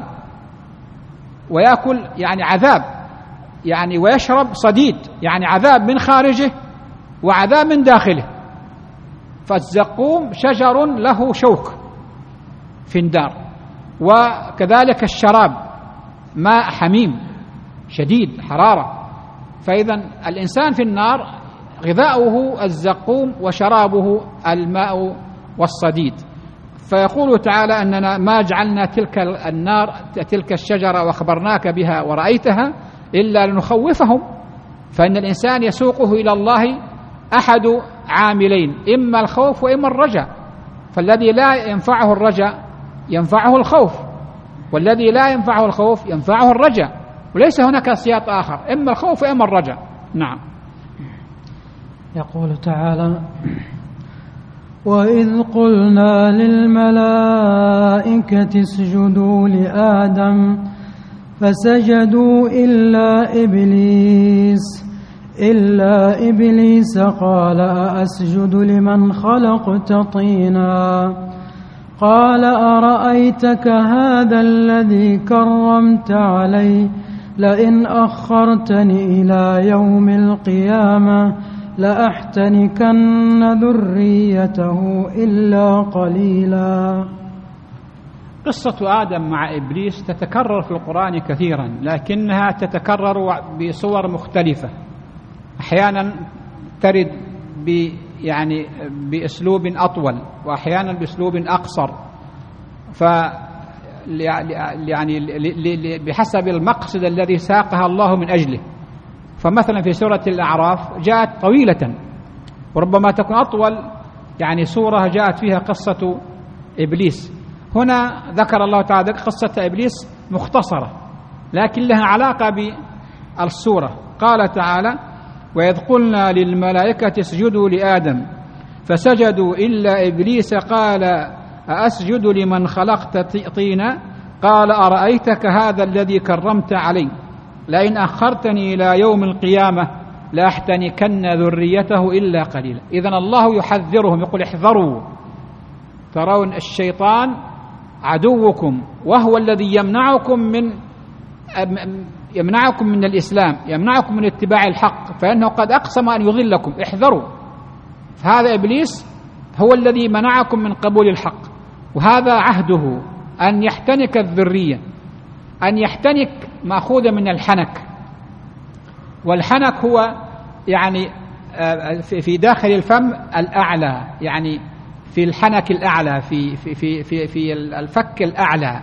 ويأكل يعني عذاب، يعني ويشرب صديد، يعني عذاب من خارجه وعذاب من داخله. فالزقوم شجر له شوك في النار، وكذلك الشراب ماء حميم شديد حرارة. فإذا الإنسان في النار غذاؤه الزقوم وشرابه الماء والصديد. فيقول تعالى أننا ما جعلنا تلك النار تلك الشجرة وأخبرناك بها ورأيتها إلا لنخوفهم. فإن الإنسان يسوقه إلى الله أحد عاملين، إما الخوف وإما الرجاء. فالذي لا ينفعه الرجاء ينفعه الخوف، والذي لا ينفعه الخوف ينفعه الرجاء، وليس هناك سياق آخر، إما الخوف وإما الرجاء. نعم. يقول تعالى: وإذ قلنا للملائكة اسجدوا لآدم فسجدوا إلا إبليس قال أأسجد لمن خلقت طينا قال أرأيتك هذا الذي كرمت علي لئن أخرتني إلى يوم القيامة لأحتنكن ذريته إلا قليلا. قصة آدم مع إبليس تتكرر في القرآن كثيرا، لكنها تتكرر بصور مختلفة. أحيانا ترد يعني بأسلوب أطول، وأحيانا بأسلوب أقصر، يعني بحسب المقصد الذي ساقها الله من أجله. فمثلا في سورة الأعراف جاءت طويلة، وربما تكون أطول يعني سورة جاءت فيها قصة إبليس. هنا ذكر الله تعالى قصة إبليس مختصرة لكن لها علاقة بالسورة. قال تعالى: وإذ قلنا للملائكة اسجدوا لآدم فسجدوا إلا إبليس قال أأسجد لمن خلقت طينا قال أرأيتك هذا الذي كرمت علي لئن أخرتني إلى يوم القيامة لأحتنكن ذريته إلا قليلا. إذن الله يحذرهم، يقول: احذروا، ترون الشيطان عدوكم وهو الذي يمنعكم من الإسلام، يمنعكم من اتباع الحق، فإنه قد أقسم أن يضلكم، احذروا. فهذا إبليس هو الذي منعكم من قبول الحق، وهذا عهده أن يحتنك الذرية. أن يحتنك مأخوذة من الحنك، والحنك هو يعني في داخل الفم الأعلى، يعني في الحنك الأعلى، في الفك الأعلى،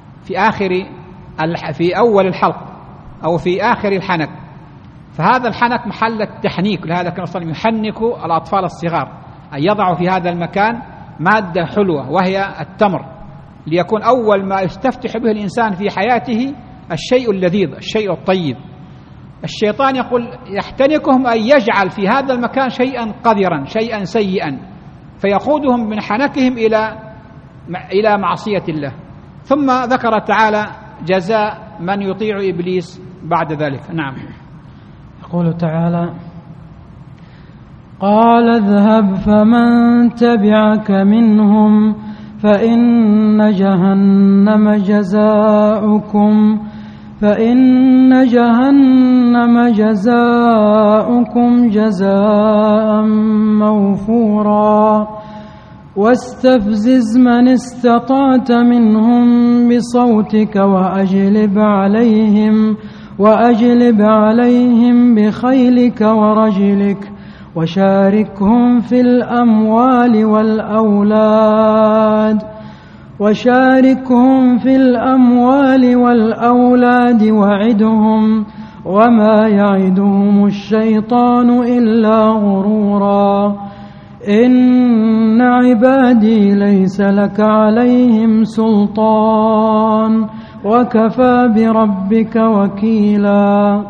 في أول الحلق أو في آخر الحنك. فهذا الحنك محل التحنيك، لهذا كان صلى الله عليه وسلم يحنك الأطفال الصغار، أن يضعوا في هذا المكان مادة حلوة وهي التمر، ليكون أول ما يستفتح به الإنسان في حياته الشيء اللذيذ، الشيء الطيب. الشيطان يقول يحتنكهم أن يجعل في هذا المكان شيئا قذرا، شيئا سيئا، فيقودهم من حنكهم إلى معصية الله. ثم ذكر تعالى جزاء من يطيع إبليس بعد ذلك. نعم. يقول تعالى: قال اذهب فمن تبعك منهم فإن جهنم جزاؤكم جزاء موفورا واستفزز من استطعت منهم بصوتك وأجلب عليهم بخيلك ورجلك وشاركهم في الأموال والأولاد وعدهم وما يعدهم الشيطان إلا غرورا إن عبادي ليس لك عليهم سلطان وكفى بربك وكيلا.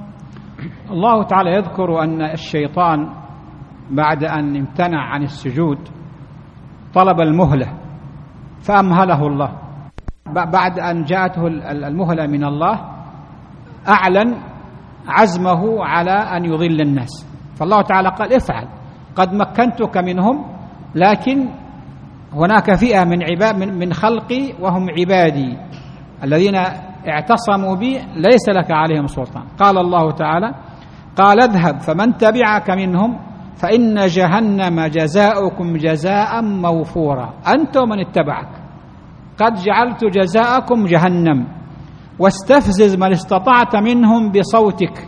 الله تعالى يذكر أن الشيطان بعد أن امتنع عن السجود طلب المهلة فأمهله الله. بعد أن جاءته المهلة من الله أعلن عزمه على أن يضل الناس، فالله تعالى قال افعل، قد مكنتك منهم، لكن هناك فئة من خلقي وهم عبادي الذين اعتصموا بي ليس لك عليهم سلطان. قال الله تعالى قال اذهب فمن تبعك منهم فإن جهنم جزاؤكم جزاء موفورا، أنت ومن اتبعك قد جعلت جزاءكم جهنم واستفزز من استطعت منهم بصوتك.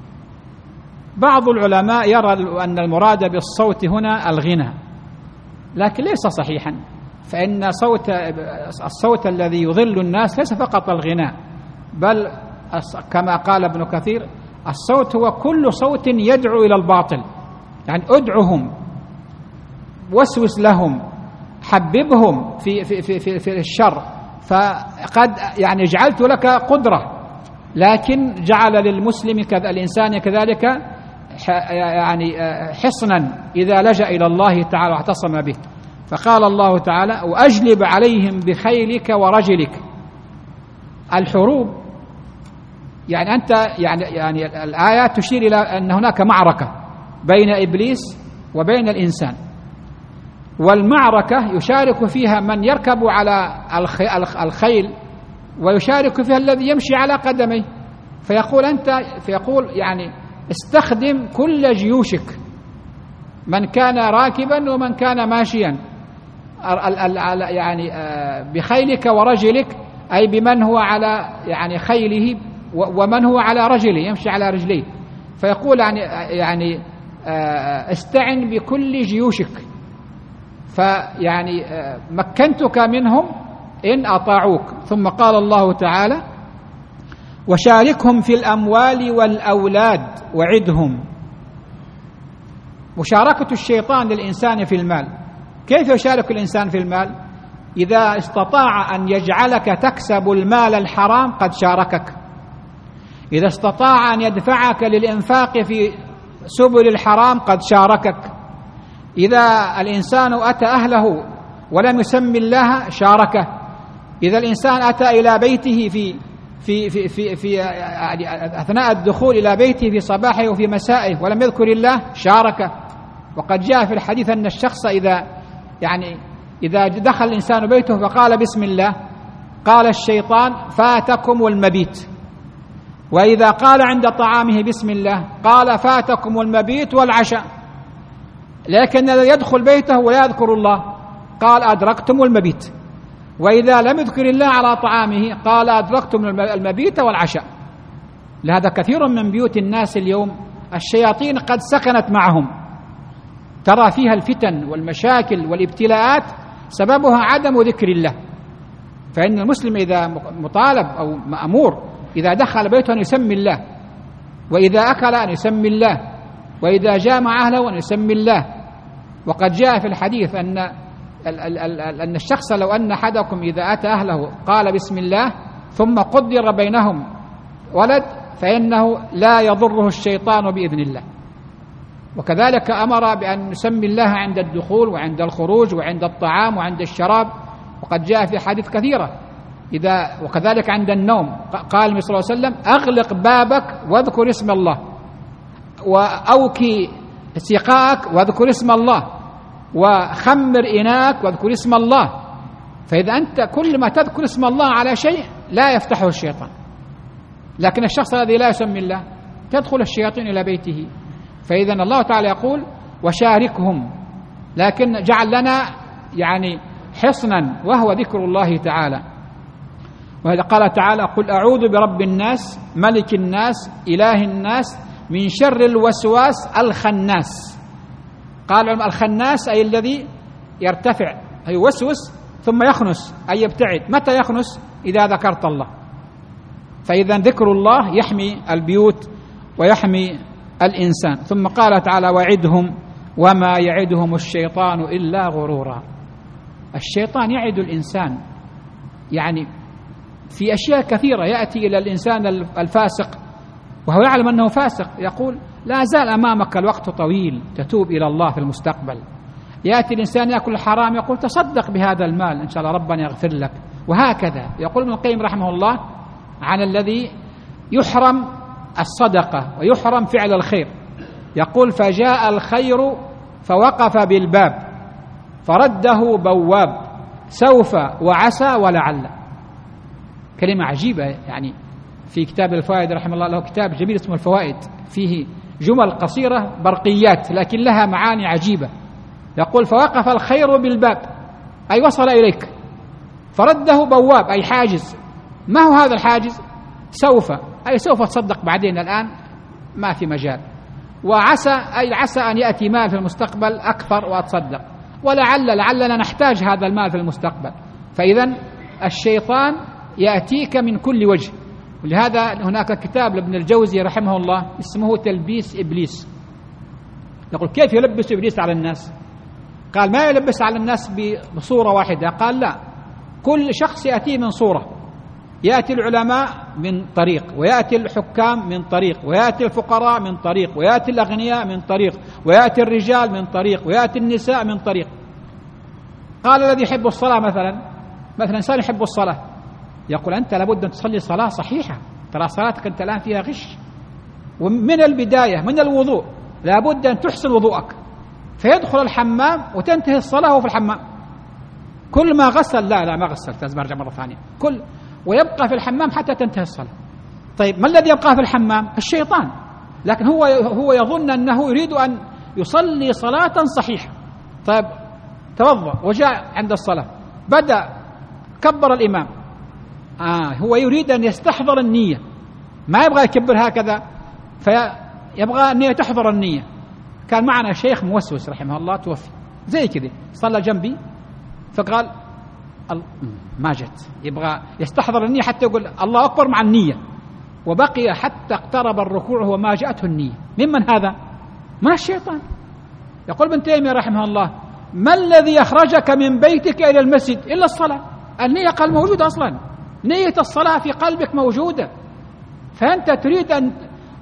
بعض العلماء يرى أن المراد بالصوت هنا الغنى، لكن ليس صحيحا، فإن الصوت الذي يضل الناس ليس فقط الغناء، بل كما قال ابن كثير الصوت هو كل صوت يدعو إلى الباطل، يعني ادعهم، وسوس لهم، حببهم في الشر، فقد يعني جعلت لك قدرة، لكن جعل للمسلم الإنسان كذلك يعني حصنا إذا لجأ إلى الله تعالى واعتصم به. فقال الله تعالى وأجلب عليهم بخيلك ورجلك. الحروب يعني أنت يعني الآيات تشير إلى أن هناك معركة بين إبليس وبين الإنسان، والمعركة يشارك فيها من يركب على الخيل ويشارك فيها الذي يمشي على قدميه، فيقول يعني استخدم كل جيوشك، من كان راكبا ومن كان ماشيا، يعني بخيلك ورجلك، أي بمن هو على يعني خيله ومن هو على رجله يمشي على رجليه، فيقول يعني استعن بكل جيوشك، فيعني مكنتك منهم إن أطاعوك. ثم قال الله تعالى وشاركهم في الأموال والأولاد وعدهم. مشاركة الشيطان للإنسان في المال، كيف يشارك الإنسان في المال؟ إذا استطاع أن يجعلك تكسب المال الحرام قد شاركك، إذا استطاع أن يدفعك للإنفاق في سبل الحرام قد شاركك، إذا الإنسان أتى أهله ولم يسمي الله شاركه، إذا الإنسان أتى إلى بيته في أثناء الدخول إلى بيته في صباحه وفي مسائه ولم يذكر الله شاركه. وقد جاء في الحديث أن الشخص إذا دخل الإنسان بيته فقال بسم الله قال الشيطان فاتكم المبيت، وإذا قال عند طعامه بسم الله قال فاتكم المبيت والعشاء. لكن الذي يدخل بيته ولا يذكر الله قال أدركتم المبيت، وإذا لم يذكر الله على طعامه قال أدركتم المبيت والعشاء. لهذا كثير من بيوت الناس اليوم الشياطين قد سكنت معهم، ترى فيها الفتن والمشاكل والابتلاءات سببها عدم ذكر الله. فإن المسلم إذا مطالب أو مأمور إذا دخل بيته أن يسمي الله، وإذا أكل أن يسمي الله، وإذا جامع أهله أن يسمي الله. وقد جاء في الحديث أن الشخص لو أن أحدكم إذا أتى أهله قال بسم الله ثم قدر بينهم ولد فإنه لا يضره الشيطان بإذن الله. وكذلك أمر بأن نسمي الله عند الدخول وعند الخروج وعند الطعام وعند الشراب، وقد جاء في حديث كثيرة. وكذلك عند النوم قال النبي صلى الله عليه وسلم أغلق بابك واذكر اسم الله، وأوكي سقاءك واذكر اسم الله، وخمر إناءك واذكر اسم الله. فإذا أنت كل ما تذكر اسم الله على شيء لا يفتحه الشيطان. لكن الشخص الذي لا يسمي الله تدخل الشياطين إلى بيته. فإذا الله تعالى يقول وشاركهم، لكن جعل لنا يعني حصنا وهو ذكر الله تعالى. وهذا قال تعالى: قل أعوذ برب الناس ملك الناس إله الناس من شر الوسواس الخناس. قال الخناس أي الذي يرتفع، أي يوسوس ثم يخنس، أي يبتعد. متى يخنس؟ إذا ذكرت الله. فإذا ذكر الله يحمي البيوت ويحمي الإنسان. ثم قال تعالى: وعدهم وما يعدهم الشيطان إلا غرورا. الشيطان يعد الإنسان يعني في أشياء كثيرة. يأتي إلى الإنسان الفاسق وهو يعلم أنه فاسق، يقول: لا زال أمامك الوقت طويل تتوب إلى الله في المستقبل. يأتي الإنسان يأكل الحرام، يقول: تصدق بهذا المال إن شاء الله ربنا يغفر لك. وهكذا. يقول ابن القيم رحمه الله عن الذي يحرم الصدقة ويحرم فعل الخير، يقول: فجاء الخير فوقف بالباب فرده بواب سوف وعسى ولعل. كلمة عجيبة يعني. في كتاب الفوائد رحمه الله له كتاب جميل اسمه الفوائد، فيه جمل قصيرة برقيات لكن لها معاني عجيبة. يقول: فوقف الخير بالباب أي وصل إليك، فرده بواب أي حاجز. ما هو هذا الحاجز؟ سوف أي سوف تصدق بعدين، الآن ما في مجال. وعسى أي عسى أن يأتي مال في المستقبل أكثر وأتصدق. لعلنا نحتاج هذا المال في المستقبل. فإذا الشيطان يأتيك من كل وجه. ولهذا هناك كتاب لابن الجوزي رحمه الله اسمه تلبيس إبليس. يقول: كيف يلبس إبليس على الناس؟ قال: ما يلبس على الناس بصورة واحدة. قال: لا، كل شخص يأتي من صورة. يأتي العلماء من طريق، ويأتي الحكام من طريق، ويأتي الفقراء من طريق، ويأتي الأغنياء من طريق، ويأتي الرجال من طريق، ويأتي النساء من طريق. قال: الذي يحب الصلاة مثلا إنسان يحب الصلاة، يقول: أنت لابد أن تصلي صلاة صحيحة، ترى صلاتك أنت الآن فيها غش. ومن البداية من الوضوء لابد أن تحسن وضوءك. فيدخل الحمام وتنتهي الصلاة وهو في الحمام. كل ما غسل لا ما غسلت، لازم أرجع مرة ثانية. ويبقى في الحمام حتى تنتهي الصلاة. طيب ما الذي يبقى في الحمام؟ الشيطان. لكن هو يظن أنه يريد أن يصلي صلاة صحيحة. طيب توضأ وجاء عند الصلاة، بدأ كبر الإمام، هو يريد أن يستحضر النية، ما يبغى يكبر هكذا، فيبغى أن تحضر النية. كان معنا شيخ موسوس رحمه الله توفي زي كده، صلى جنبي فقال ما جت، يبغى يستحضر النية حتى يقول الله أكبر مع النية، وبقي حتى اقترب الركوع وما جاءته النية. ممن هذا؟ من الشيطان. يقول ابن تيمية رحمه الله: ما الذي أخرجك من بيتك إلى المسجد إلا الصلاة؟ النية قال موجودة أصلا، نية الصلاة في قلبك موجودة. فأنت تريد أن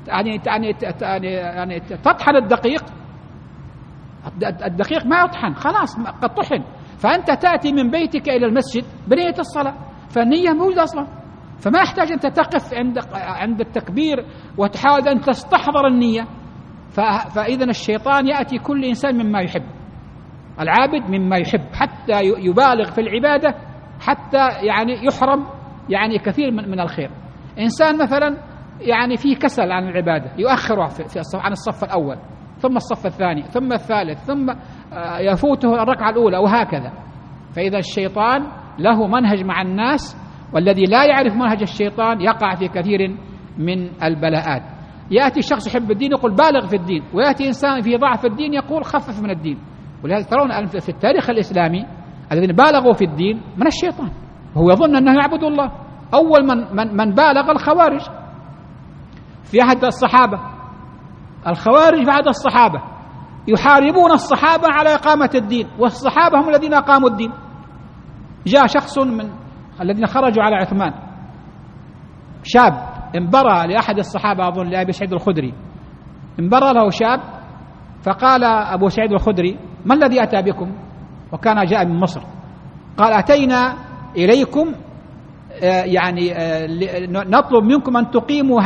يعني تطحن الدقيق، الدقيق ما يطحن، خلاص قد طحن. فأنت تأتي من بيتك إلى المسجد بنية الصلاة، فالنية موجودة أصلا، فما يحتاج أن تقف عند التكبير وتحاول أن تستحضر النية. فإذا الشيطان يأتي كل إنسان مما يحب، العابد مما يحب، حتى يبالغ في العبادة، حتى يعني يحرم يعني كثير من الخير. إنسان مثلا يعني فيه كسل عن العبادة، يؤخره عن الصف الأول، ثم الصف الثاني، ثم الثالث، ثم يفوته الركعة الأولى، وهكذا. فإذا الشيطان له منهج مع الناس، والذي لا يعرف منهج الشيطان يقع في كثير من البلاءات. يأتي شخص يحب الدين يقول بالغ في الدين، ويأتي إنسان في ضعف الدين يقول خفف من الدين. ولهذا ترون في التاريخ الإسلامي الذين بالغوا في الدين من الشيطان، وهو يظن أنه يعبد الله. أول من بالغ الخوارج في عهد الصحابة. الخوارج بعد الصحابة يحاربون الصحابة على إقامة الدين، والصحابة هم الذين أقاموا الدين. جاء شخص من الذين خرجوا على عثمان، شاب انبرى لأحد الصحابة، أظن لأبي سعيد الخدري، انبرى له شاب، فقال أبو سعيد الخدري: ما الذي أتى بكم؟ وكان جاء من مصر. قال: أتينا إليكم يعني نطلب منكم أن تقيموا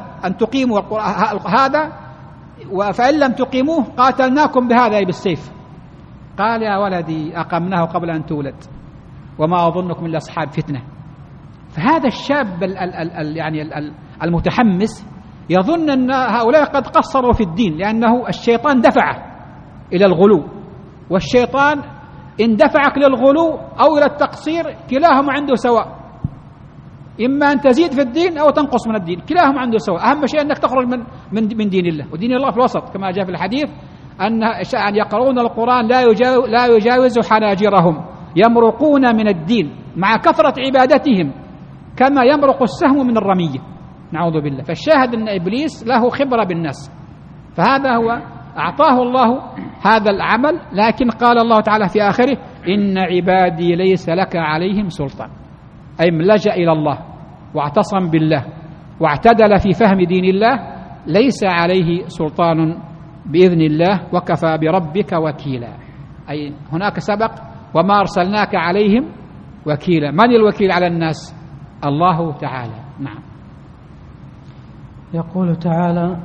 هذا، فإن لم تقيموه قاتلناكم بهذا بالسيف. قال: يا ولدي أقمناه قبل أن تولد، وما أظنكم إلا أصحاب فتنة. فهذا الشاب يعني المتحمس يظن أن هؤلاء قد قصروا في الدين، لأنه الشيطان دفعه إلى الغلو، والشيطان إن دفعك للغلو أو إلى التقصير كلاهما عنده سواء، إما أن تزيد في الدين أو تنقص من الدين، كلاهما عنده سواء. أهم شيء أنك تخرج من دين الله، ودين الله في الوسط كما جاء في الحديث أن يقرؤون القرآن لا يجاوز حناجرهم، يمرقون من الدين مع كثرة عبادتهم كما يمرق السهم من الرمية، نعوذ بالله. فالشاهد أن إبليس له خبرة بالناس، فهذا هو أعطاه الله هذا العمل، لكن قال الله تعالى في آخره: إن عبادي ليس لك عليهم سلطان، أي من لجأ إلى الله واعتصم بالله واعتدل في فهم دين الله ليس عليه سلطان بإذن الله، وكفى بربك وكيلا. أي هناك سبق: وما أرسلناك عليهم وكيلا. من الوكيل على الناس؟ الله تعالى. نعم. يقول تعالى: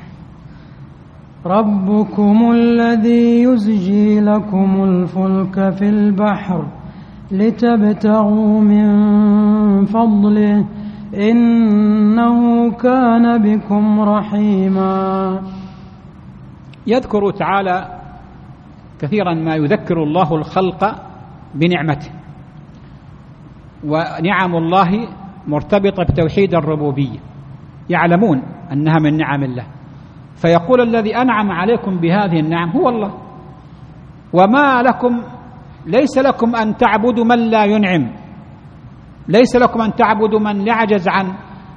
ربكم الذي يزجي لكم الفلك في البحر لتبتغوا من فضله إنه كان بكم رحيما. يذكر تعالى كثيرا ما يذكر الله الخلق بنعمته، ونعم الله مرتبطة بتوحيد الربوبية، يعلمون أنها من نعم الله، فيقول: الذي أنعم عليكم بهذه النعم هو الله، وما لكم ليس لكم أن تعبدوا من لا ينعم، ليس لكم أن تعبدوا من يعجز عن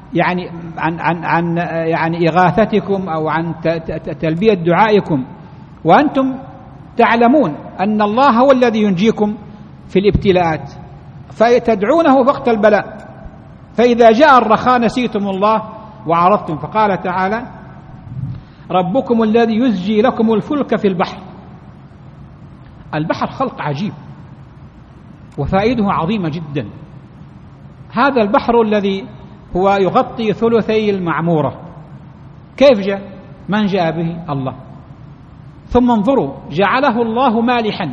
يعني إغاثتكم أو عن تلبية دعائكم، وأنتم تعلمون أن الله هو الذي ينجيكم في الابتلاءات، فتدعونه وقت البلاء، فإذا جاء الرخاء نسيتم الله وعرضتم. فقال تعالى: ربكم الذي يزجي لكم الفلك في البحر. البحر خلق عجيب وفائده عظيمة جدا. هذا البحر الذي هو يغطي ثلثي المعمورة، كيف جاء؟ من جاء به؟ الله. ثم انظروا، جعله الله مالحا.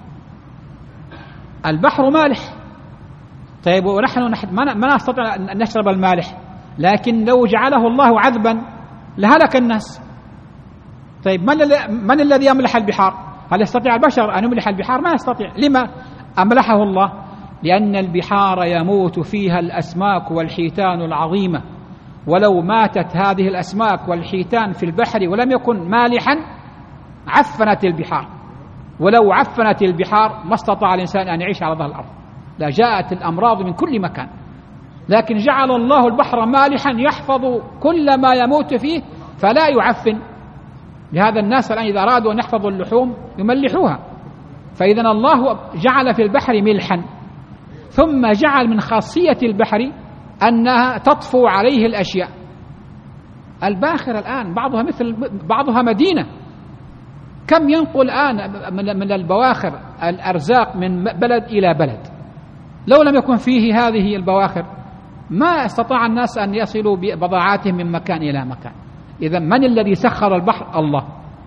البحر مالح، طيب ونحن ما نستطيع أن نشرب المالح، لكن لو جعله الله عذبا لهلك الناس. طيب من الذي يملح البحار؟ هل يستطيع البشر أن يملح البحار؟ ما يستطيع. لما أملحه الله؟ لأن البحار يموت فيها الأسماك والحيتان العظيمة، ولو ماتت هذه الأسماك والحيتان في البحر ولم يكن مالحا عفنت البحار، ولو عفنت البحار ما استطاع الإنسان أن يعيش على ظهر الأرض، لا جاءت الأمراض من كل مكان. لكن جعل الله البحر مالحا يحفظ كل ما يموت فيه فلا يعفن. لهذا الناس الآن إذا أرادوا أن يحفظوا اللحوم يملحوها. فإذا الله جعل في البحر ملحا، ثم جعل من خاصية البحر أنها تطفو عليه الأشياء. الباخرة الآن بعضها مدينة. كم ينقل الآن من البواخر الأرزاق من بلد إلى بلد؟ لو لم يكن فيه هذه البواخر ما استطاع الناس أن يصلوا ببضاعاتهم من مكان إلى مكان. إذا من الذي سخر البحر؟ الله.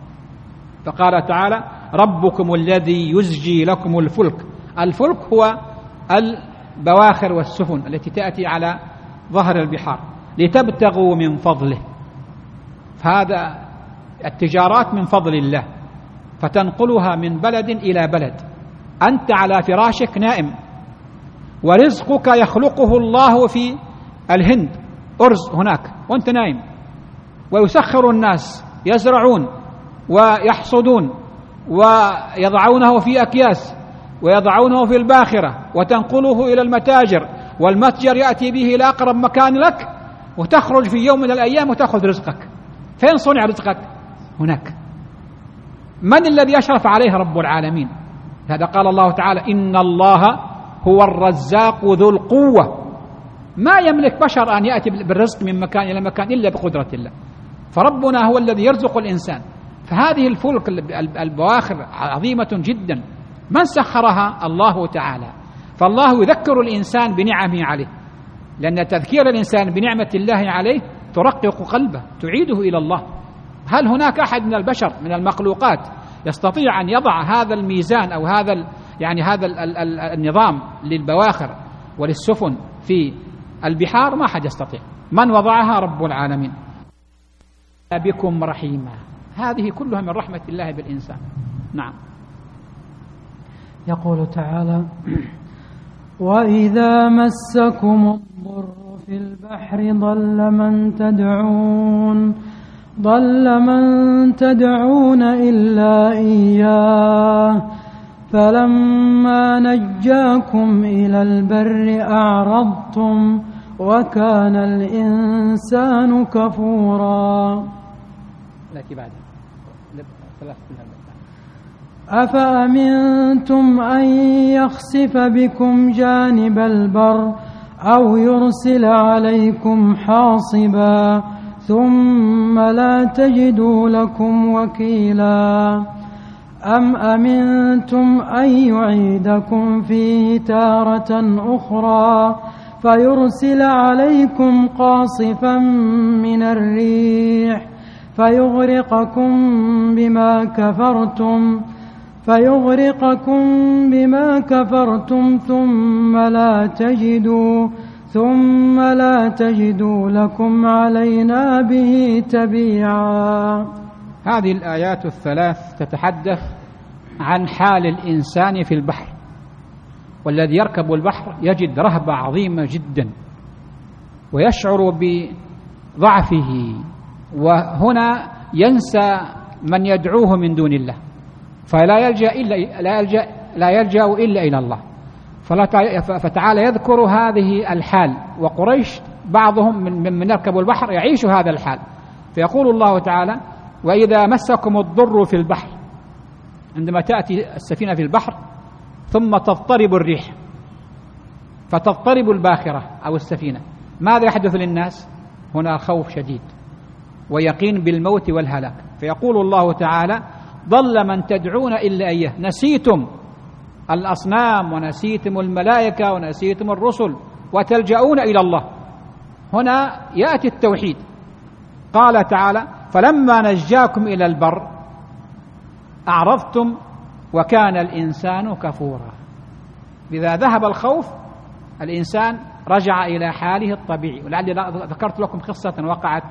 فقال تعالى: ربكم الذي يزجي لكم الفلك. الفلك هو البواخر والسفن التي تأتي على ظهر البحار لتبتغوا من فضله. فهذا التجارات من فضل الله، فتنقلها من بلد إلى بلد. أنت على فراشك نائم، ورزقك يخلقه الله في الهند، أرز هناك وأنت نائم، ويسخر الناس يزرعون ويحصدون ويضعونه في أكياس ويضعونه في الباخرة وتنقله إلى المتاجر، والمتجر يأتي به إلى أقرب مكان لك، وتخرج في يوم من الأيام وتأخذ رزقك. فين صنع رزقك؟ هناك. من الذي أشرف عليه؟ رب العالمين. هذا قال الله تعالى: إن الله هو الرزاق ذو القوة. ما يملك بشر أن يأتي بالرزق من مكان إلى مكان إلا بقدرة الله. فربنا هو الذي يرزق الإنسان. فهذه الفلك البواخر عظيمة جدا، من سخرها؟ الله تعالى. فالله يذكر الإنسان بنعمه عليه، لأن تذكير الإنسان بنعمة الله عليه ترقق قلبه، تعيده إلى الله. هل هناك أحد من البشر من المخلوقات يستطيع أن يضع هذا الميزان أو هذا النظام للبواخر وللسفن في البحار؟ ما أحد يستطيع. من وضعها؟ رب العالمين. بكم رحيما. هذه كلها من رحمة الله بالإنسان. نعم. يقول تعالى: وإذا مسكم الضر في البحر ضل من تدعون إلا إياه فلما نجاكم إلى البر أعرضتم وكان الإنسان كفورا. أفأمنتم أن يخسف بكم جانب البر أو يرسل عليكم حاصبا ثم لا تجدوا لكم وكيلا أم أمنتم أن يعيدكم فيه تارة أخرى فيرسل عليكم قاصفا من الريح فيغرقكم بما كفرتم ثم لا تجدوا لكم علينا به تبيعا. هذه الآيات الثلاث تتحدث عن حال الإنسان في البحر، والذي يركب البحر يجد رهبة عظيمة جدا ويشعر بضعفه، وهنا ينسى من يدعوه من دون الله، فلا يلجأ إلا إلى الله. فتعالى يذكر هذه الحال، وقريش بعضهم من يركب البحر يعيش هذا الحال. فيقول الله تعالى: وإذا مسكم الضر في البحر، عندما تأتي السفينة في البحر ثم تضطرب الريح فتضطرب الباخرة أو السفينة، ماذا يحدث للناس؟ هنا خوف شديد ويقين بالموت والهلاك. فيقول الله تعالى: ضل من تدعون إلا إياه، نسيتم الأصنام ونسيتم الملائكة ونسيتم الرسل وتلجؤون إلى الله. هنا يأتي التوحيد. قال تعالى: فلما نجاكم إلى البر أعرضتم وكان الإنسان كفورا. إذا ذهب الخوف الإنسان رجع إلى حاله الطبيعي. ولعلي ذكرت لكم قصة وقعت.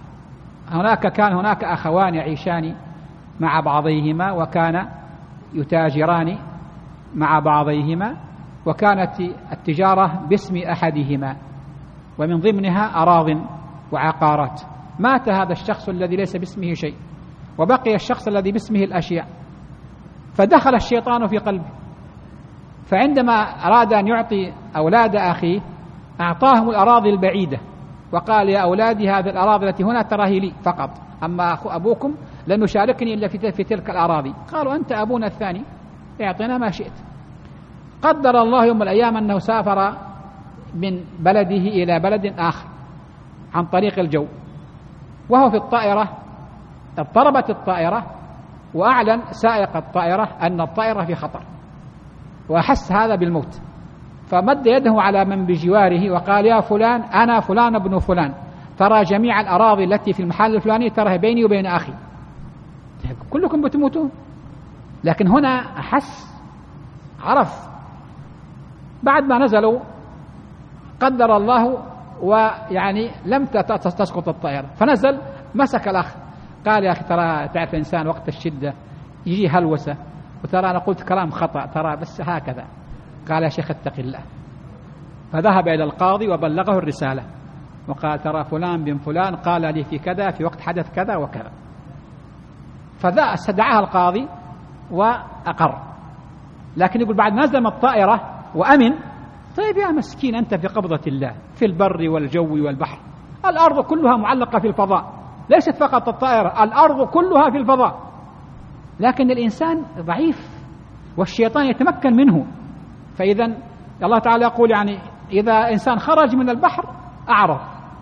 كان هناك أخوان يعيشان مع بعضيهما وكان يتاجران مع بعضيهما، وكانت التجارة باسم أحدهما ومن ضمنها أراضٍ وعقارات. مات هذا الشخص الذي ليس باسمه شيء وبقي الشخص الذي باسمه الأشياء، فدخل الشيطان في قلبه، فعندما أراد أن يعطي أولاد أخيه أعطاهم الأراضي البعيدة وقال: يا أولادي هذه الأراضي التي هنا تراهي لي فقط، أما أبوكم لن يشاركني إلا في تلك الأراضي. قالوا: أنت أبونا الثاني اعطنا ما شئت. قدر الله يوم الأيام أنه سافر من بلده إلى بلد آخر عن طريق الجو، وهو في الطائرة اضطربت الطائرة، وأعلن سائق الطائرة أن الطائرة في خطر، وأحس هذا بالموت، فمد يده على من بجواره وقال: يا فلان، أنا فلان ابن فلان، ترى جميع الأراضي التي في المحل الفلاني ترى بيني وبين أخي، كلكم بتموتون. لكن هنا أحس، عرف. بعد ما نزلوا قدر الله ويعني لم تسقط الطائرة، فنزل مسك الأخ قال: يا أخي، ترى تعرف الإنسان وقت الشدة يجي هلوسة، وترى أنا قلت كلام خطأ، ترى بس هكذا. قال: يا شيخ اتق الله. فذهب إلى القاضي وبلغه الرسالة وقال: ترى فلان بن فلان قال لي في كذا في وقت حدث كذا وكذا. فاستدعاها القاضي وأقر. لكن يقول بعد نزل من الطائرة وأمن: طيب يا مسكين، أنت في قبضة الله في البر والجو والبحر، الأرض كلها معلقة في الفضاء، ليست فقط الطائرة، الأرض كلها في الفضاء. لكن الإنسان ضعيف والشيطان يتمكن منه. فإذا الله تعالى يقول يعني إذا إنسان خرج من البحر أعرض.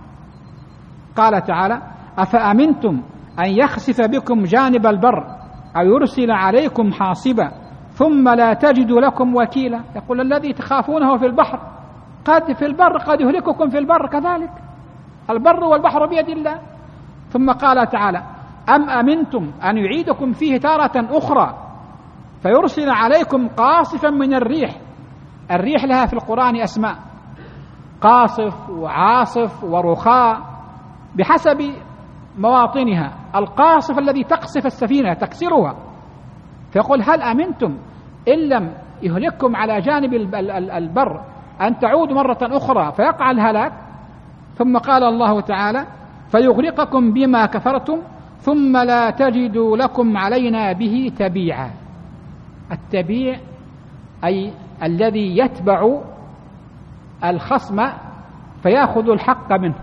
قال تعالى: أفأمنتم أن يخسف بكم جانب البر أو يرسل عليكم حاصبا ثم لا تجدوا لكم وكيلا. يقول: الذي تخافونه في البحر في البر قد يهلككم في البر كذلك، البر والبحر بيد الله. ثم قال تعالى: أم أمنتم أن يعيدكم فيه تارة أخرى فيرسل عليكم قاصفا من الريح. الريح لها في القرآن أسماء: قاصف وعاصف ورخاء بحسب مواطنها. القاصف الذي تقصف السفينة تكسرها. فيقول: هل أمنتم إن لم يهلككم على جانب البر أن تعودوا مرة أخرى فيقع الهلاك. ثم قال الله تعالى فيغرقكم بما كفرتم ثم لا تجدوا لكم علينا به تبيعا. التبيع أي الذي يتبع الخصم فيأخذ الحق منه،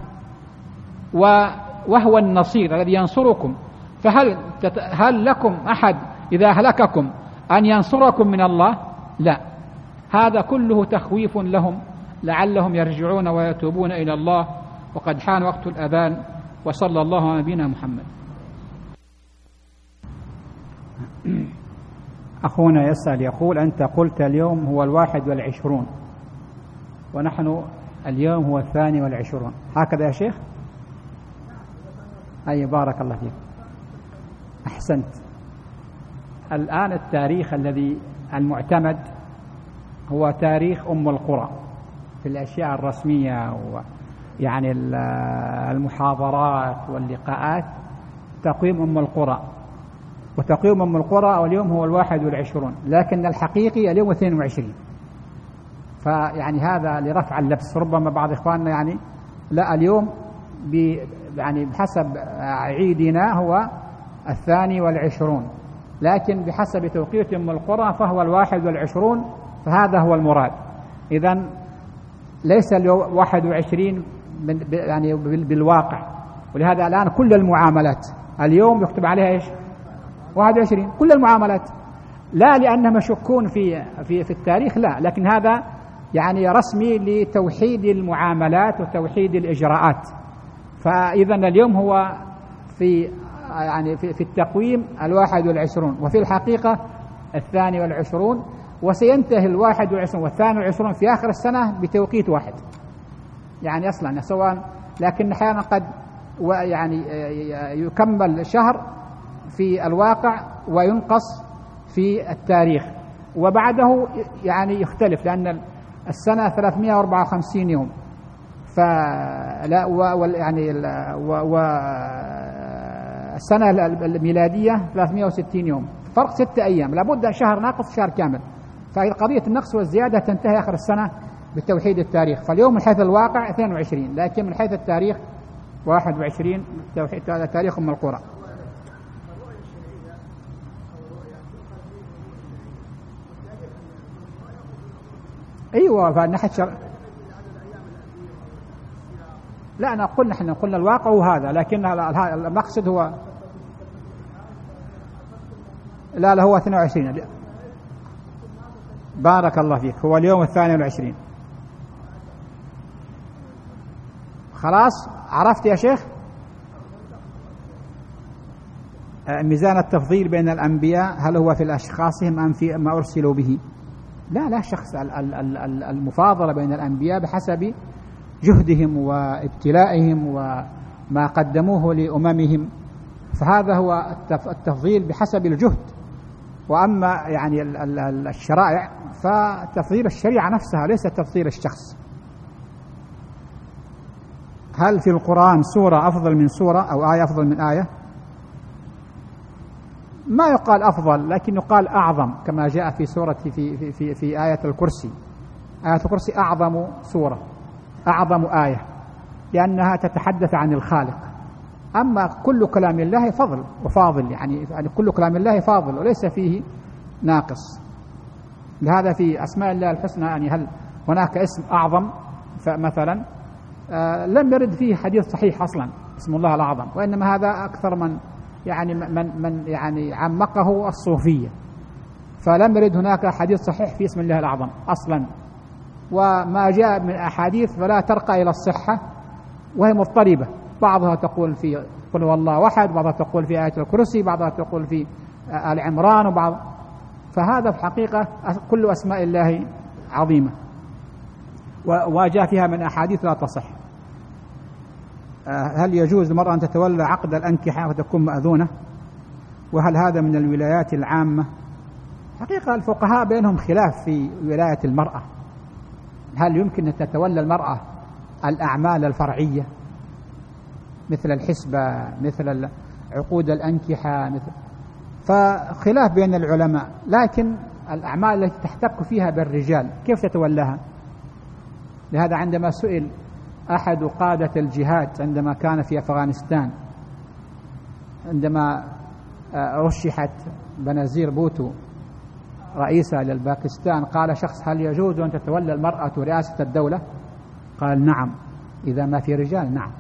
وهو النصير الذي ينصركم. فهل لكم أحد إذا هلككم أن ينصركم من الله؟ لا، هذا كله تخويف لهم لعلهم يرجعون ويتوبون إلى الله. وقد حان وقت الأذان، وصلى الله على نبينا محمد. أخونا يسأل يقول أنت قلت اليوم هو 21 ونحن اليوم هو 22، هكذا يا شيخ؟ أي بارك الله فيك، أحسنت. الآن التاريخ الذي المعتمد هو تاريخ أم القرى في الأشياء الرسمية، يعني المحاضرات واللقاءات، تقويم أم القرى. وتقويم أم القرى واليوم هو 21، لكن الحقيقي اليوم 22. فيعني هذا لرفع اللبس. ربما بعض إخواننا يعني لا، اليوم يعني بحسب عيدنا هو 22، لكن بحسب توقيت أم القرى فهو 21، فهذا هو المراد. إذن ليس 21 يعني بالواقع. ولهذا الآن كل المعاملات اليوم يكتب عليها إيش؟ 21 كل المعاملات، لا لأنهم يشكون في التاريخ، لا، لكن هذا يعني رسمي لتوحيد المعاملات وتوحيد الإجراءات. فإذا اليوم هو في التقويم 21، وفي الحقيقة 22، وسينتهي 21 و22 في آخر السنة بتوقيت واحد، يعني أصلا سواء. لكن أحيانا قد يعني يكمل شهر في الواقع وينقص في التاريخ، وبعده يعني يختلف، لأن السنة 354 يوم، فلا يعني السنة الميلادية 360 يوم، فرق 6 أيام، لابد شهر ناقص شهر كامل. فقضية النقص والزيادة تنتهي آخر السنة بالتوحيد التاريخ. فاليوم من حيث الواقع 22، لكن من حيث التاريخ 21 تاريخ أم القرى. أيوة، فنحن لا، نحن قلنا الواقع هذا، لكن المقصد هو لا هو 22. بارك الله فيك، هو اليوم 22. خلاص عرفت يا شيخ؟ ميزان التفضيل بين الأنبياء هل هو في أشخاصهم أم في ما أرسلوا به؟ لا شخص. المفاضلة بين الأنبياء بحسب جهدهم وابتلائهم وما قدموه لأممهم، فهذا هو التفضيل بحسب الجهد. وأما يعني الشرائع فتفضيل الشريعة نفسها، ليس تفضيل الشخص. هل في القرآن سورة أفضل من سورة أو آية أفضل من آية؟ ما يقال أفضل، لكن يقال أعظم، كما جاء في سورة في آية الكرسي. آية الكرسي أعظم سورة، أعظم آية، لأنها تتحدث عن الخالق. أما كل كلام الله فضل وفاضل، يعني كل كلام الله فاضل وليس فيه ناقص. لهذا في أسماء الله الحسنى يعني هل هناك اسم أعظم؟ فمثلا لم يرد فيه حديث صحيح أصلا اسم الله الأعظم، وإنما هذا أكثر من يعني عمقه الصوفية، فلم يرد هناك حديث صحيح في اسم الله الأعظم أصلا. وما جاء من أحاديث فلا ترقى إلى الصحة وهي مضطربة، بعضها تقول في قل هو الله أحد، بعضها تقول في آية الكرسي، بعضها تقول في آل عمران، فهذا في حقيقة كل أسماء الله عظيمة، وجاء فيها من أحاديث لا تصح. هل يجوز للمرأة أن تتولى عقد الأنكحة وتكون مأذونة؟ وهل هذا من الولايات العامة؟ حقيقة الفقهاء بينهم خلاف في ولاية المرأة، هل يمكن أن تتولى المرأة الأعمال الفرعية مثل الحسبة، مثل عقود الأنكحة، فخلاف بين العلماء. لكن الأعمال التي تحتك فيها بالرجال كيف تتولاها؟ لهذا عندما سئل أحد قادة الجهاد عندما كان في أفغانستان، عندما رشحت بنازير بوتو رئيسة للباكستان، قال شخص: هل يجوز أن تتولى المرأة رئاسة الدولة؟ قال: نعم، إذا ما في رجال نعم.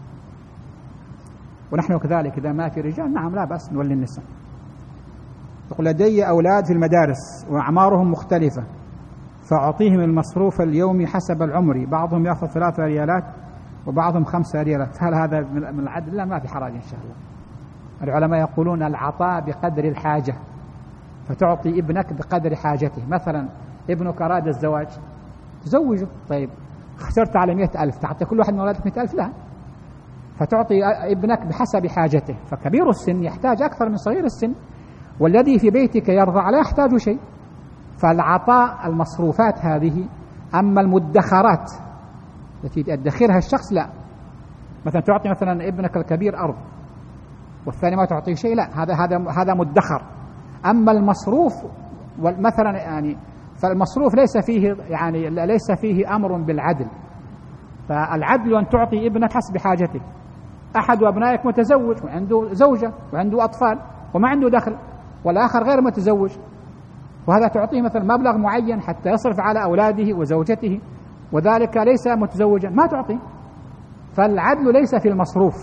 ونحن كذلك إذا ما في رجال نعم لا بأس نولي النساء. يقول: لدي أولاد في المدارس وأعمارهم مختلفة، فأعطيهم المصروف اليومي حسب العمر، بعضهم يأخذ 3 ريالات وبعضهم 5 ريالات، هل هذا من العدل؟ لا، ما في حرج إن شاء الله. العلماء يقولون العطاء بقدر الحاجة، فتعطي ابنك بقدر حاجته. مثلا ابنك أراد الزواج تزوجه، طيب خسرت على 100,000، تعطي كل واحد من أولادك 100,000؟ لا، فتعطي ابنك بحسب حاجته. فكبير السن يحتاج أكثر من صغير السن، والذي في بيتك يرضع لا يحتاج شيء. فالعطاء المصروفات هذه. أما المدخرات التي يدخرها الشخص لا، مثلا تعطي مثلا ابنك الكبير أرض والثاني ما تعطيه شيء، لا، هذا مدخر. أما المصروف مثلا يعني فالمصروف ليس فيه أمر بالعدل. فالعدل أن تعطي ابنك حسب حاجته. أحد أبنائك متزوج وعنده زوجة وعنده أطفال وما عنده دخل، والآخر غير متزوج، وهذا تعطيه مثلا مبلغ معين حتى يصرف على أولاده وزوجته، وذلك ليس متزوجا، ما تعطي. فالعدل ليس في المصروف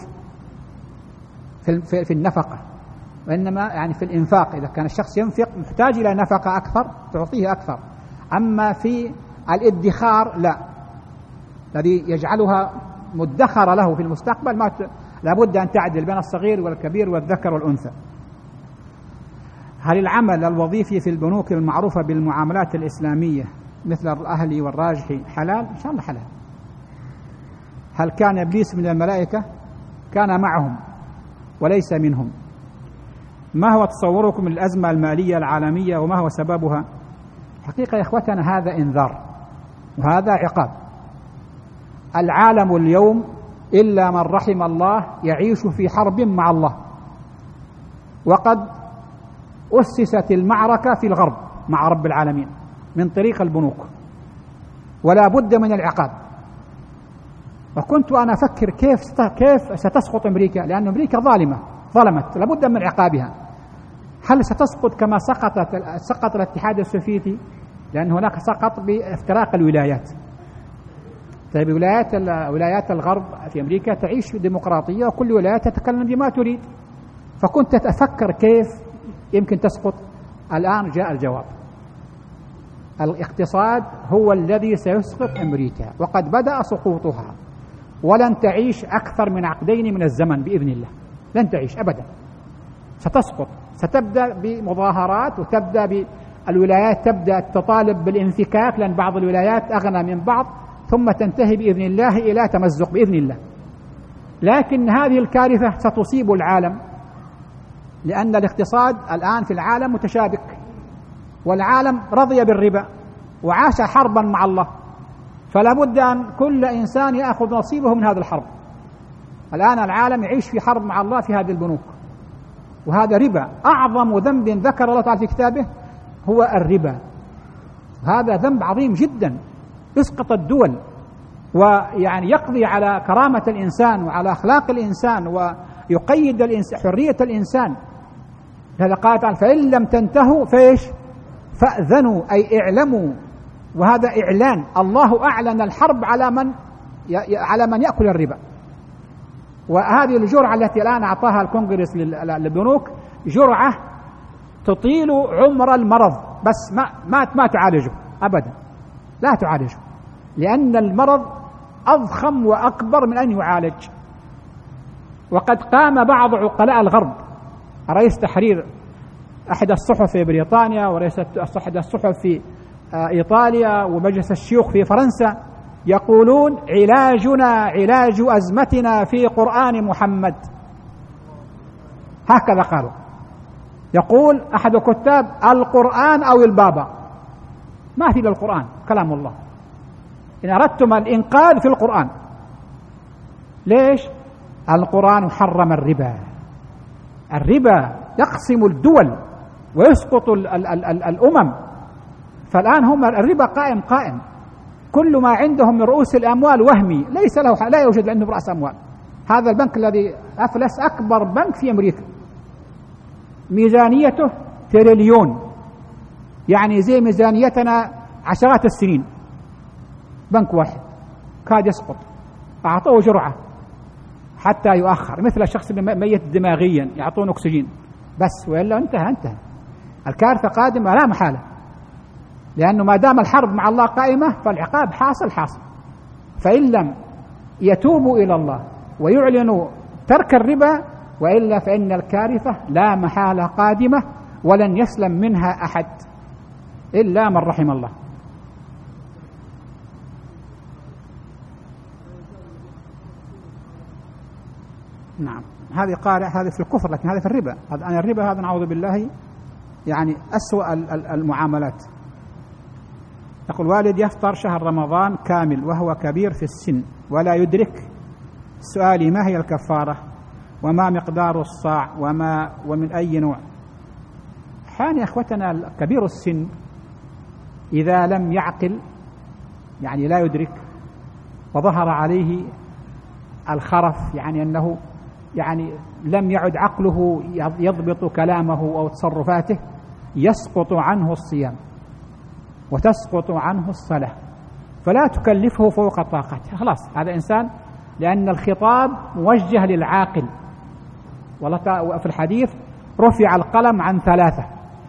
في النفقة، وإنما يعني في الإنفاق. إذا كان الشخص ينفق محتاج إلى نفقة أكثر تعطيه أكثر. أما في الادخار لا، الذي يجعلها مدخرة له في المستقبل لابد أن تعدل بين الصغير والكبير والذكر والأنثى. هل العمل الوظيفي في البنوك المعروفة بالمعاملات الإسلامية مثل الأهلي والراجحي حلال؟ إن شاء الله حلال. هل كان إبليس من الملائكة؟ كان معهم وليس منهم. ما هو تصوركم للأزمة المالية العالمية وما هو سببها؟ حقيقة يا إخوتنا هذا إنذار وهذا عقاب. العالم اليوم إلا من رحم الله يعيش في حرب مع الله، وقد أسست المعركة في الغرب مع رب العالمين من طريق البنوك، ولا بد من العقاب. وكنت أنا أفكر كيف ستسقط أمريكا، لأن أمريكا ظلمت لابد من عقابها. هل ستسقط كما سقط الاتحاد السوفيتي؟ لأن هناك سقط بافتراق الولايات. طيب ولايات الغرب في أمريكا تعيش ديمقراطية وكل ولاية تتكلم بما تريد، فكنت أتفكر كيف يمكن تسقط. الآن جاء الجواب، الاقتصاد هو الذي سيسقط أمريكا، وقد بدأ سقوطها، ولن تعيش أكثر من عقدين من الزمن بإذن الله، لن تعيش أبدا، ستسقط. ستبدأ بمظاهرات، وتبدأ بالولايات تبدأ تطالب بالانفكاك لأن بعض الولايات أغنى من بعض، ثم تنتهي بإذن الله إلى تمزق بإذن الله. لكن هذه الكارثة ستصيب العالم، لأن الاقتصاد الآن في العالم متشابك، والعالم رضي بالربا وعاش حربا مع الله، فلا بد أن كل إنسان يأخذ نصيبه من هذا الحرب. الآن العالم يعيش في حرب مع الله في هذه البنوك، وهذا ربا. أعظم ذنب ذكر الله تعالى في كتابه هو الربا. هذا ذنب عظيم جدا يسقط الدول، ويعني يقضي على كرامة الإنسان وعلى أخلاق الإنسان، ويقيد حرية الإنسان. هذا قال تعالى: فإن لم تنتهوا فإيش؟ فأذنوا، أي اعلموا. وهذا إعلان، الله أعلن الحرب على من يأكل الربا. وهذه الجرعة التي الآن أعطاها الكونغرس للبنوك جرعة تطيل عمر المرض، بس ما تعالجه أبدا، لا تعالجه، لأن المرض أضخم وأكبر من أن يعالج. وقد قام بعض عقلاء الغرب، رئيس تحرير أحد الصحف في بريطانيا، ورئيس أحد الصحف في إيطاليا، ومجلس الشيوخ في فرنسا، يقولون: علاجنا علاج أزمتنا في قرآن محمد. هكذا قالوا. يقول أحد الكتاب: القرآن أو البابا، ما في إلا القرآن كلام الله، إن أردتم الإنقاذ في القرآن. ليش؟ القرآن حرم الربا. الربا يقسم الدول ويسقط الأمم، فالآن هم الربا قائم، كل ما عندهم من رؤوس الأموال وهمي، ليس له، لا يوجد عنده رأس أموال. هذا البنك الذي أفلس أكبر بنك في أمريكا، ميزانيته تريليون، يعني زي ميزانيتنا عشرات السنين، بنك واحد كاد يسقط، أعطوه جرعة حتى يؤخر، مثل الشخص ميت دماغيا يعطون أكسجين بس، وإلا انتهى. الكارثة قادمة لا محالة، لأنه ما دام الحرب مع الله قائمة فالعقاب حاصل. فإن لم يتوبوا إلى الله ويعلنوا ترك الربا، وإلا فإن الكارثة لا محالة قادمة، ولن يسلم منها أحد إلا من رحم الله. نعم، هذه في الكفر، لكن هذا في الربا. هذا الربا هذا نعوذ بالله يعني أسوأ المعاملات. يقول والد يفطر شهر رمضان كامل وهو كبير في السن ولا يدرك، سؤالي ما هي الكفارة وما مقدار الصاع ومن أي نوع؟ حان يا أخوتنا كبير السن إذا لم يعقل، يعني لا يدرك، وظهر عليه الخرف، يعني أنه يعني لم يعد عقله يضبط كلامه أو تصرفاته، يسقط عنه الصيام وتسقط عنه الصلاة، فلا تكلفه فوق طاقته. خلاص هذا إنسان، لأن الخطاب موجه للعاقل، وفي الحديث رفع القلم عن 3: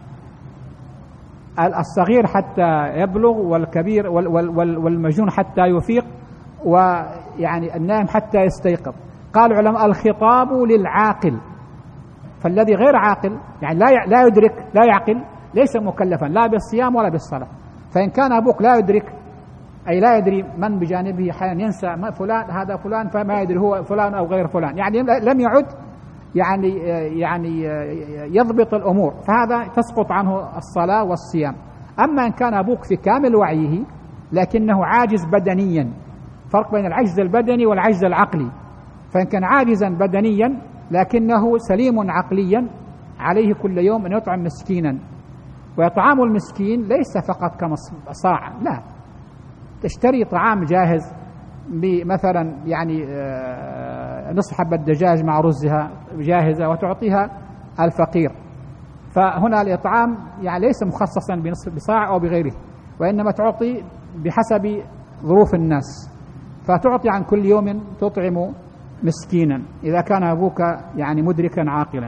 الصغير حتى يبلغ، والكبير والمجنون حتى يفيق، ويعني النائم حتى يستيقظ. قال العلماء الخطاب للعاقل، فالذي غير عاقل يعني لا يدرك لا يعقل ليس مكلفا لا بالصيام ولا بالصلاة. فإن كان أبوك لا يدرك، أي لا يدري من بجانبه، حيانا ينسى فلان هذا فلان، فما يدري هو فلان أو غير فلان، يعني لم يعد يعني يضبط الأمور، فهذا تسقط عنه الصلاة والصيام. أما إن كان أبوك في كامل وعيه لكنه عاجز بدنيا، فرق بين العجز البدني والعجز العقلي، فإن كان عاجزا بدنيا لكنه سليم عقليا، عليه كل يوم أن يطعم مسكينا. وإطعام المسكين ليس فقط كصاع، لا، تشتري طعام جاهز مثلا يعني نصف حبة دجاج مع رزها جاهزة وتعطيها الفقير. فهنا الإطعام يعني ليس مخصصا بصاع أو بغيره، وإنما تعطي بحسب ظروف الناس، فتعطي عن كل يوم تطعم مسكينا إذا كان أبوك يعني مدركا عاقلا.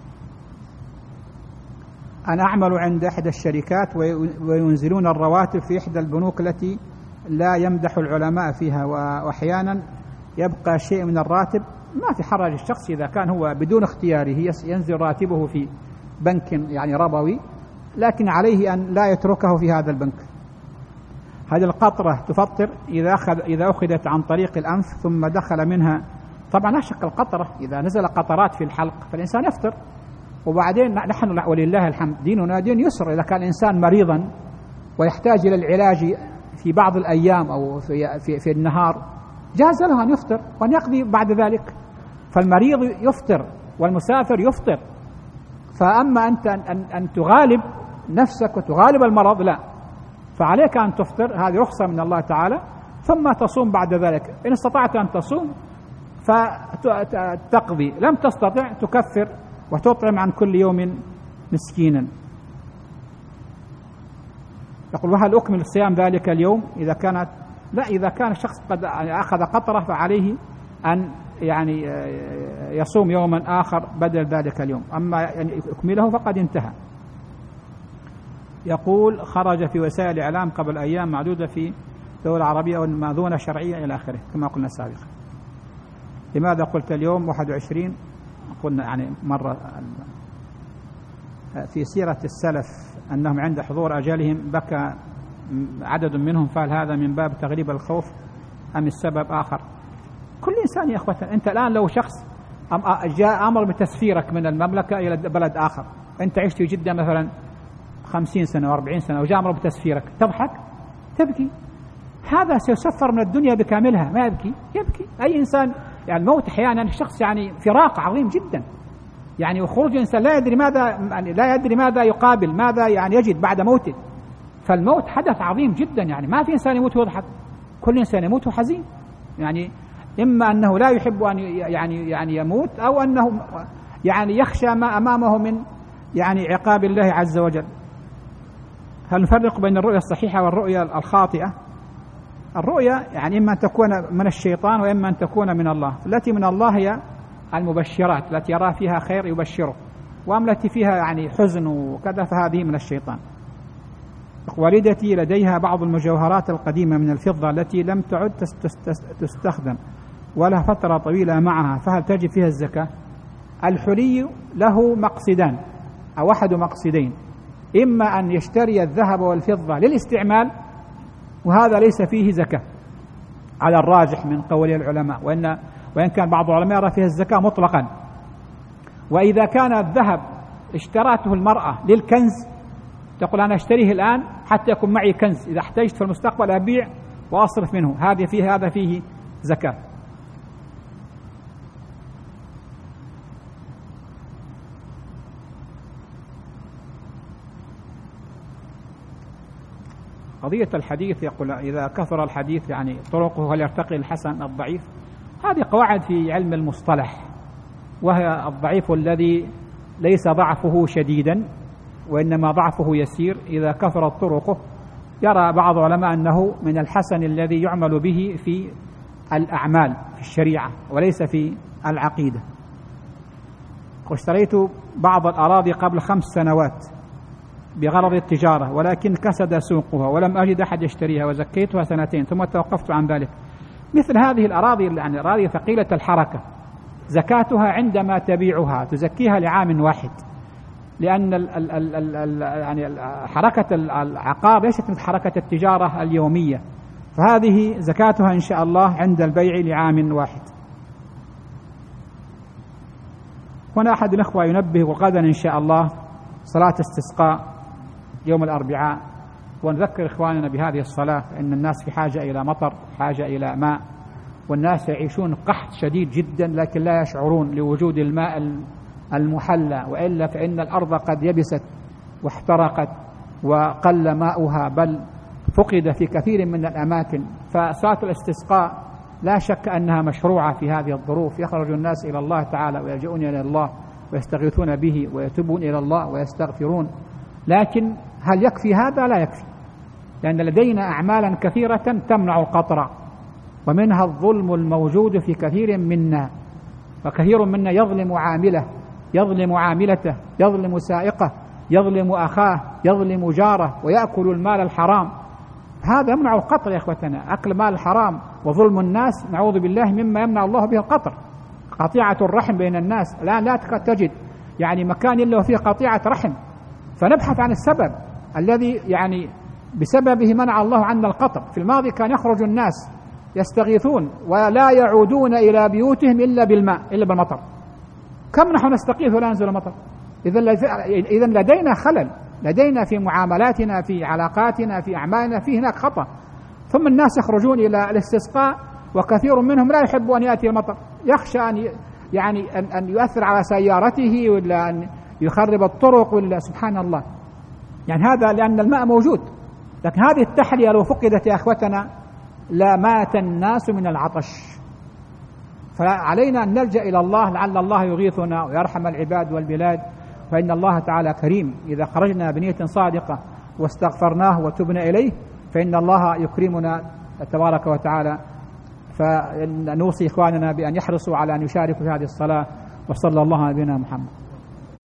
أنا أعمل عند إحدى الشركات وينزلون الرواتب في إحدى البنوك التي لا يمدح العلماء فيها، وأحيانا يبقى شيء من الراتب. ما في حرج الشخص إذا كان هو بدون اختياره ينزل راتبه في بنك يعني ربوي، لكن عليه أن لا يتركه في هذا البنك. هذه القطرة تفطر إذا أخذت عن طريق الأنف ثم دخل منها، طبعا لا شك القطرة إذا نزل قطرات في الحلق فالإنسان يفطر. وبعدين نحن ولله الحمد ديننا دين يسر، إذا كان الإنسان مريضا ويحتاج إلى العلاج في بعض الأيام أو في النهار جاز له أن يفطر وأن يقضي بعد ذلك. فالمريض يفطر والمسافر يفطر. فأما أنت أن تغالب نفسك وتغالب المرض لا، فعليك أن تفطر، هذه رخصة من الله تعالى، ثم تصوم بعد ذلك. إن استطعت أن تصوم فتقضي، لم تستطع تكفر وتطعم عن كل يوم مسكينا. يقول وهل أكمل الصيام ذلك اليوم إذا كانت؟ لا، إذا كان الشخص قد أخذ قطرة فعليه أن يعني يصوم يوما آخر بدل ذلك اليوم، أما يعني يكمله فقد انتهى. يقول خرج في وسائل الإعلام قبل أيام معدودة في دولة عربية والمأذونة شرعية إلى آخره كما قلنا سابقا. لماذا قلت اليوم 21؟ قلنا يعني مرة في سيرة السلف أنهم عند حضور أجلهم بكى عدد منهم، فهل هذا من باب تغليب الخوف أم السبب آخر؟ كل إنسان يا أخوة، أنت الآن لو شخص جاء أمر بتسفيرك من المملكة إلى بلد آخر، أنت عشت في جدة مثلا 50 سنة و40 سنة وجاء أمر بتسفيرك، تضحك؟ تبكي؟ هذا سيسفر من الدنيا بكاملها، ما يبكي؟ أي إنسان يعني الموت أحيانا الشخص يعني فراق عظيم جدا، يعني وخروج الإنسان لا يدري ماذا يقابل، ماذا يعني يجد بعد موته. فالموت حدث عظيم جدا، يعني ما في إنسان يموت ويضحك، كل إنسان يموت حزين، يعني إما أنه لا يحب أن يعني يموت، أو أنه يعني يخشى ما أمامه من يعني عقاب الله عز وجل. هل نفرق بين الرؤيا الصحيحة والرؤيا الخاطئة؟ الرؤيا يعني إما أن تكون من الشيطان وإما أن تكون من الله. التي من الله هي المبشرات التي يرى فيها خير يبشره، وأما التي فيها يعني حزن وكذا فهذه من الشيطان. والدتي لديها بعض المجوهرات القديمة من الفضة التي لم تعد تستخدم ولها فترة طويلة معها، فهل تجب فيها الزكاة؟ الحلي له مقصدان أو أحد مقصدين، إما أن يشتري الذهب والفضة للاستعمال، وهذا ليس فيه زكاة على الراجح من قول العلماء، وإن كان بعض العلماء يرى فيها الزكاة مطلقا. وإذا كان الذهب اشتراته المرأة للكنز، تقول أنا أشتريه الآن حتى يكون معي كنز، إذا احتجت في المستقبل أبيع وأصرف منه، هذا فيه زكاة. قضية الحديث، يقول إذا كثر الحديث يعني طرقه هل يرتقي الحسن الضعيف؟ هذه قواعد في علم المصطلح، وهي الضعيف الذي ليس ضعفه شديدا وإنما ضعفه يسير. إذا كثرت طرقه يرى بعض العلماء أنه من الحسن الذي يعمل به في الأعمال في الشريعة وليس في العقيدة. اشتريت بعض الأراضي قبل 5 سنوات بغرض التجارة، ولكن كسد سوقها ولم أجد أحد يشتريها، وزكيتها 2 ثم توقفت عن ذلك. مثل هذه الأراضي يعني أراضي ثقيلة الحركة، زكاتها عندما تبيعها تزكيها لعام واحد، لأن يعني حركة العقار ليست مثل حركة التجارة اليومية، فهذه زكاتها إن شاء الله عند البيع لعام واحد. هنا أحد الأخوة ينبه وغدا إن شاء الله صلاة استسقاء يوم الأربعاء، ونذكر إخواننا بهذه الصلاة، فإن الناس في حاجة إلى مطر، حاجة إلى ماء، والناس يعيشون قحط شديد جدا لكن لا يشعرون لوجود الماء المحلى، وإلا فإن الأرض قد يبست واحترقت وقل ماؤها، بل فقد في كثير من الأماكن. فصلاة الاستسقاء لا شك أنها مشروعة في هذه الظروف، يخرج الناس إلى الله تعالى ويلجؤون إلى الله ويستغيثون به ويتوبون إلى الله ويستغفرون، لكن هل يكفي هذا؟ لا يكفي، لأن لدينا أعمالا كثيرة تمنع القطر، ومنها الظلم الموجود في كثير منا، فكثير منا يظلم عامله، يظلم عاملته، يظلم سائقه، يظلم أخاه، يظلم جاره، ويأكل المال الحرام. هذا يمنع القطر يا إخوتنا، أكل مال الحرام وظلم الناس نعوذ بالله مما يمنع الله به القطر. قطيعة الرحم بين الناس الآن لا تجد يعني مكان إلا وفيه قطيعة رحم، فنبحث عن السبب الذي يعني بسببه منع الله عنا القطر. في الماضي كان يخرج الناس يستغيثون ولا يعودون إلى بيوتهم إلا بالماء، إلا بالمطر. كم نحن نستغيث ولا ينزل المطر؟ إذن لدينا خلل، لدينا في معاملاتنا، في علاقاتنا، في أعمالنا، في هناك خطأ. ثم الناس يخرجون إلى الاستسقاء وكثير منهم لا يحب أن يأتي المطر، يخشى أن يؤثر على سيارته، ولا أن يخرب الطرق، ولا سبحان الله. يعني هذا لأن الماء موجود، لكن هذه التحلية لو فقدت يا أخوتنا لمات الناس من العطش. فعلينا أن نلجأ إلى الله لعل الله يغيثنا ويرحم العباد والبلاد، فإن الله تعالى كريم. إذا خرجنا بنية صادقة واستغفرناه وتبنا إليه فإن الله يكرمنا تبارك وتعالى. فنوصي إخواننا بأن يحرصوا على أن يشاركوا في هذه الصلاة، وصلى الله على نبينا محمد.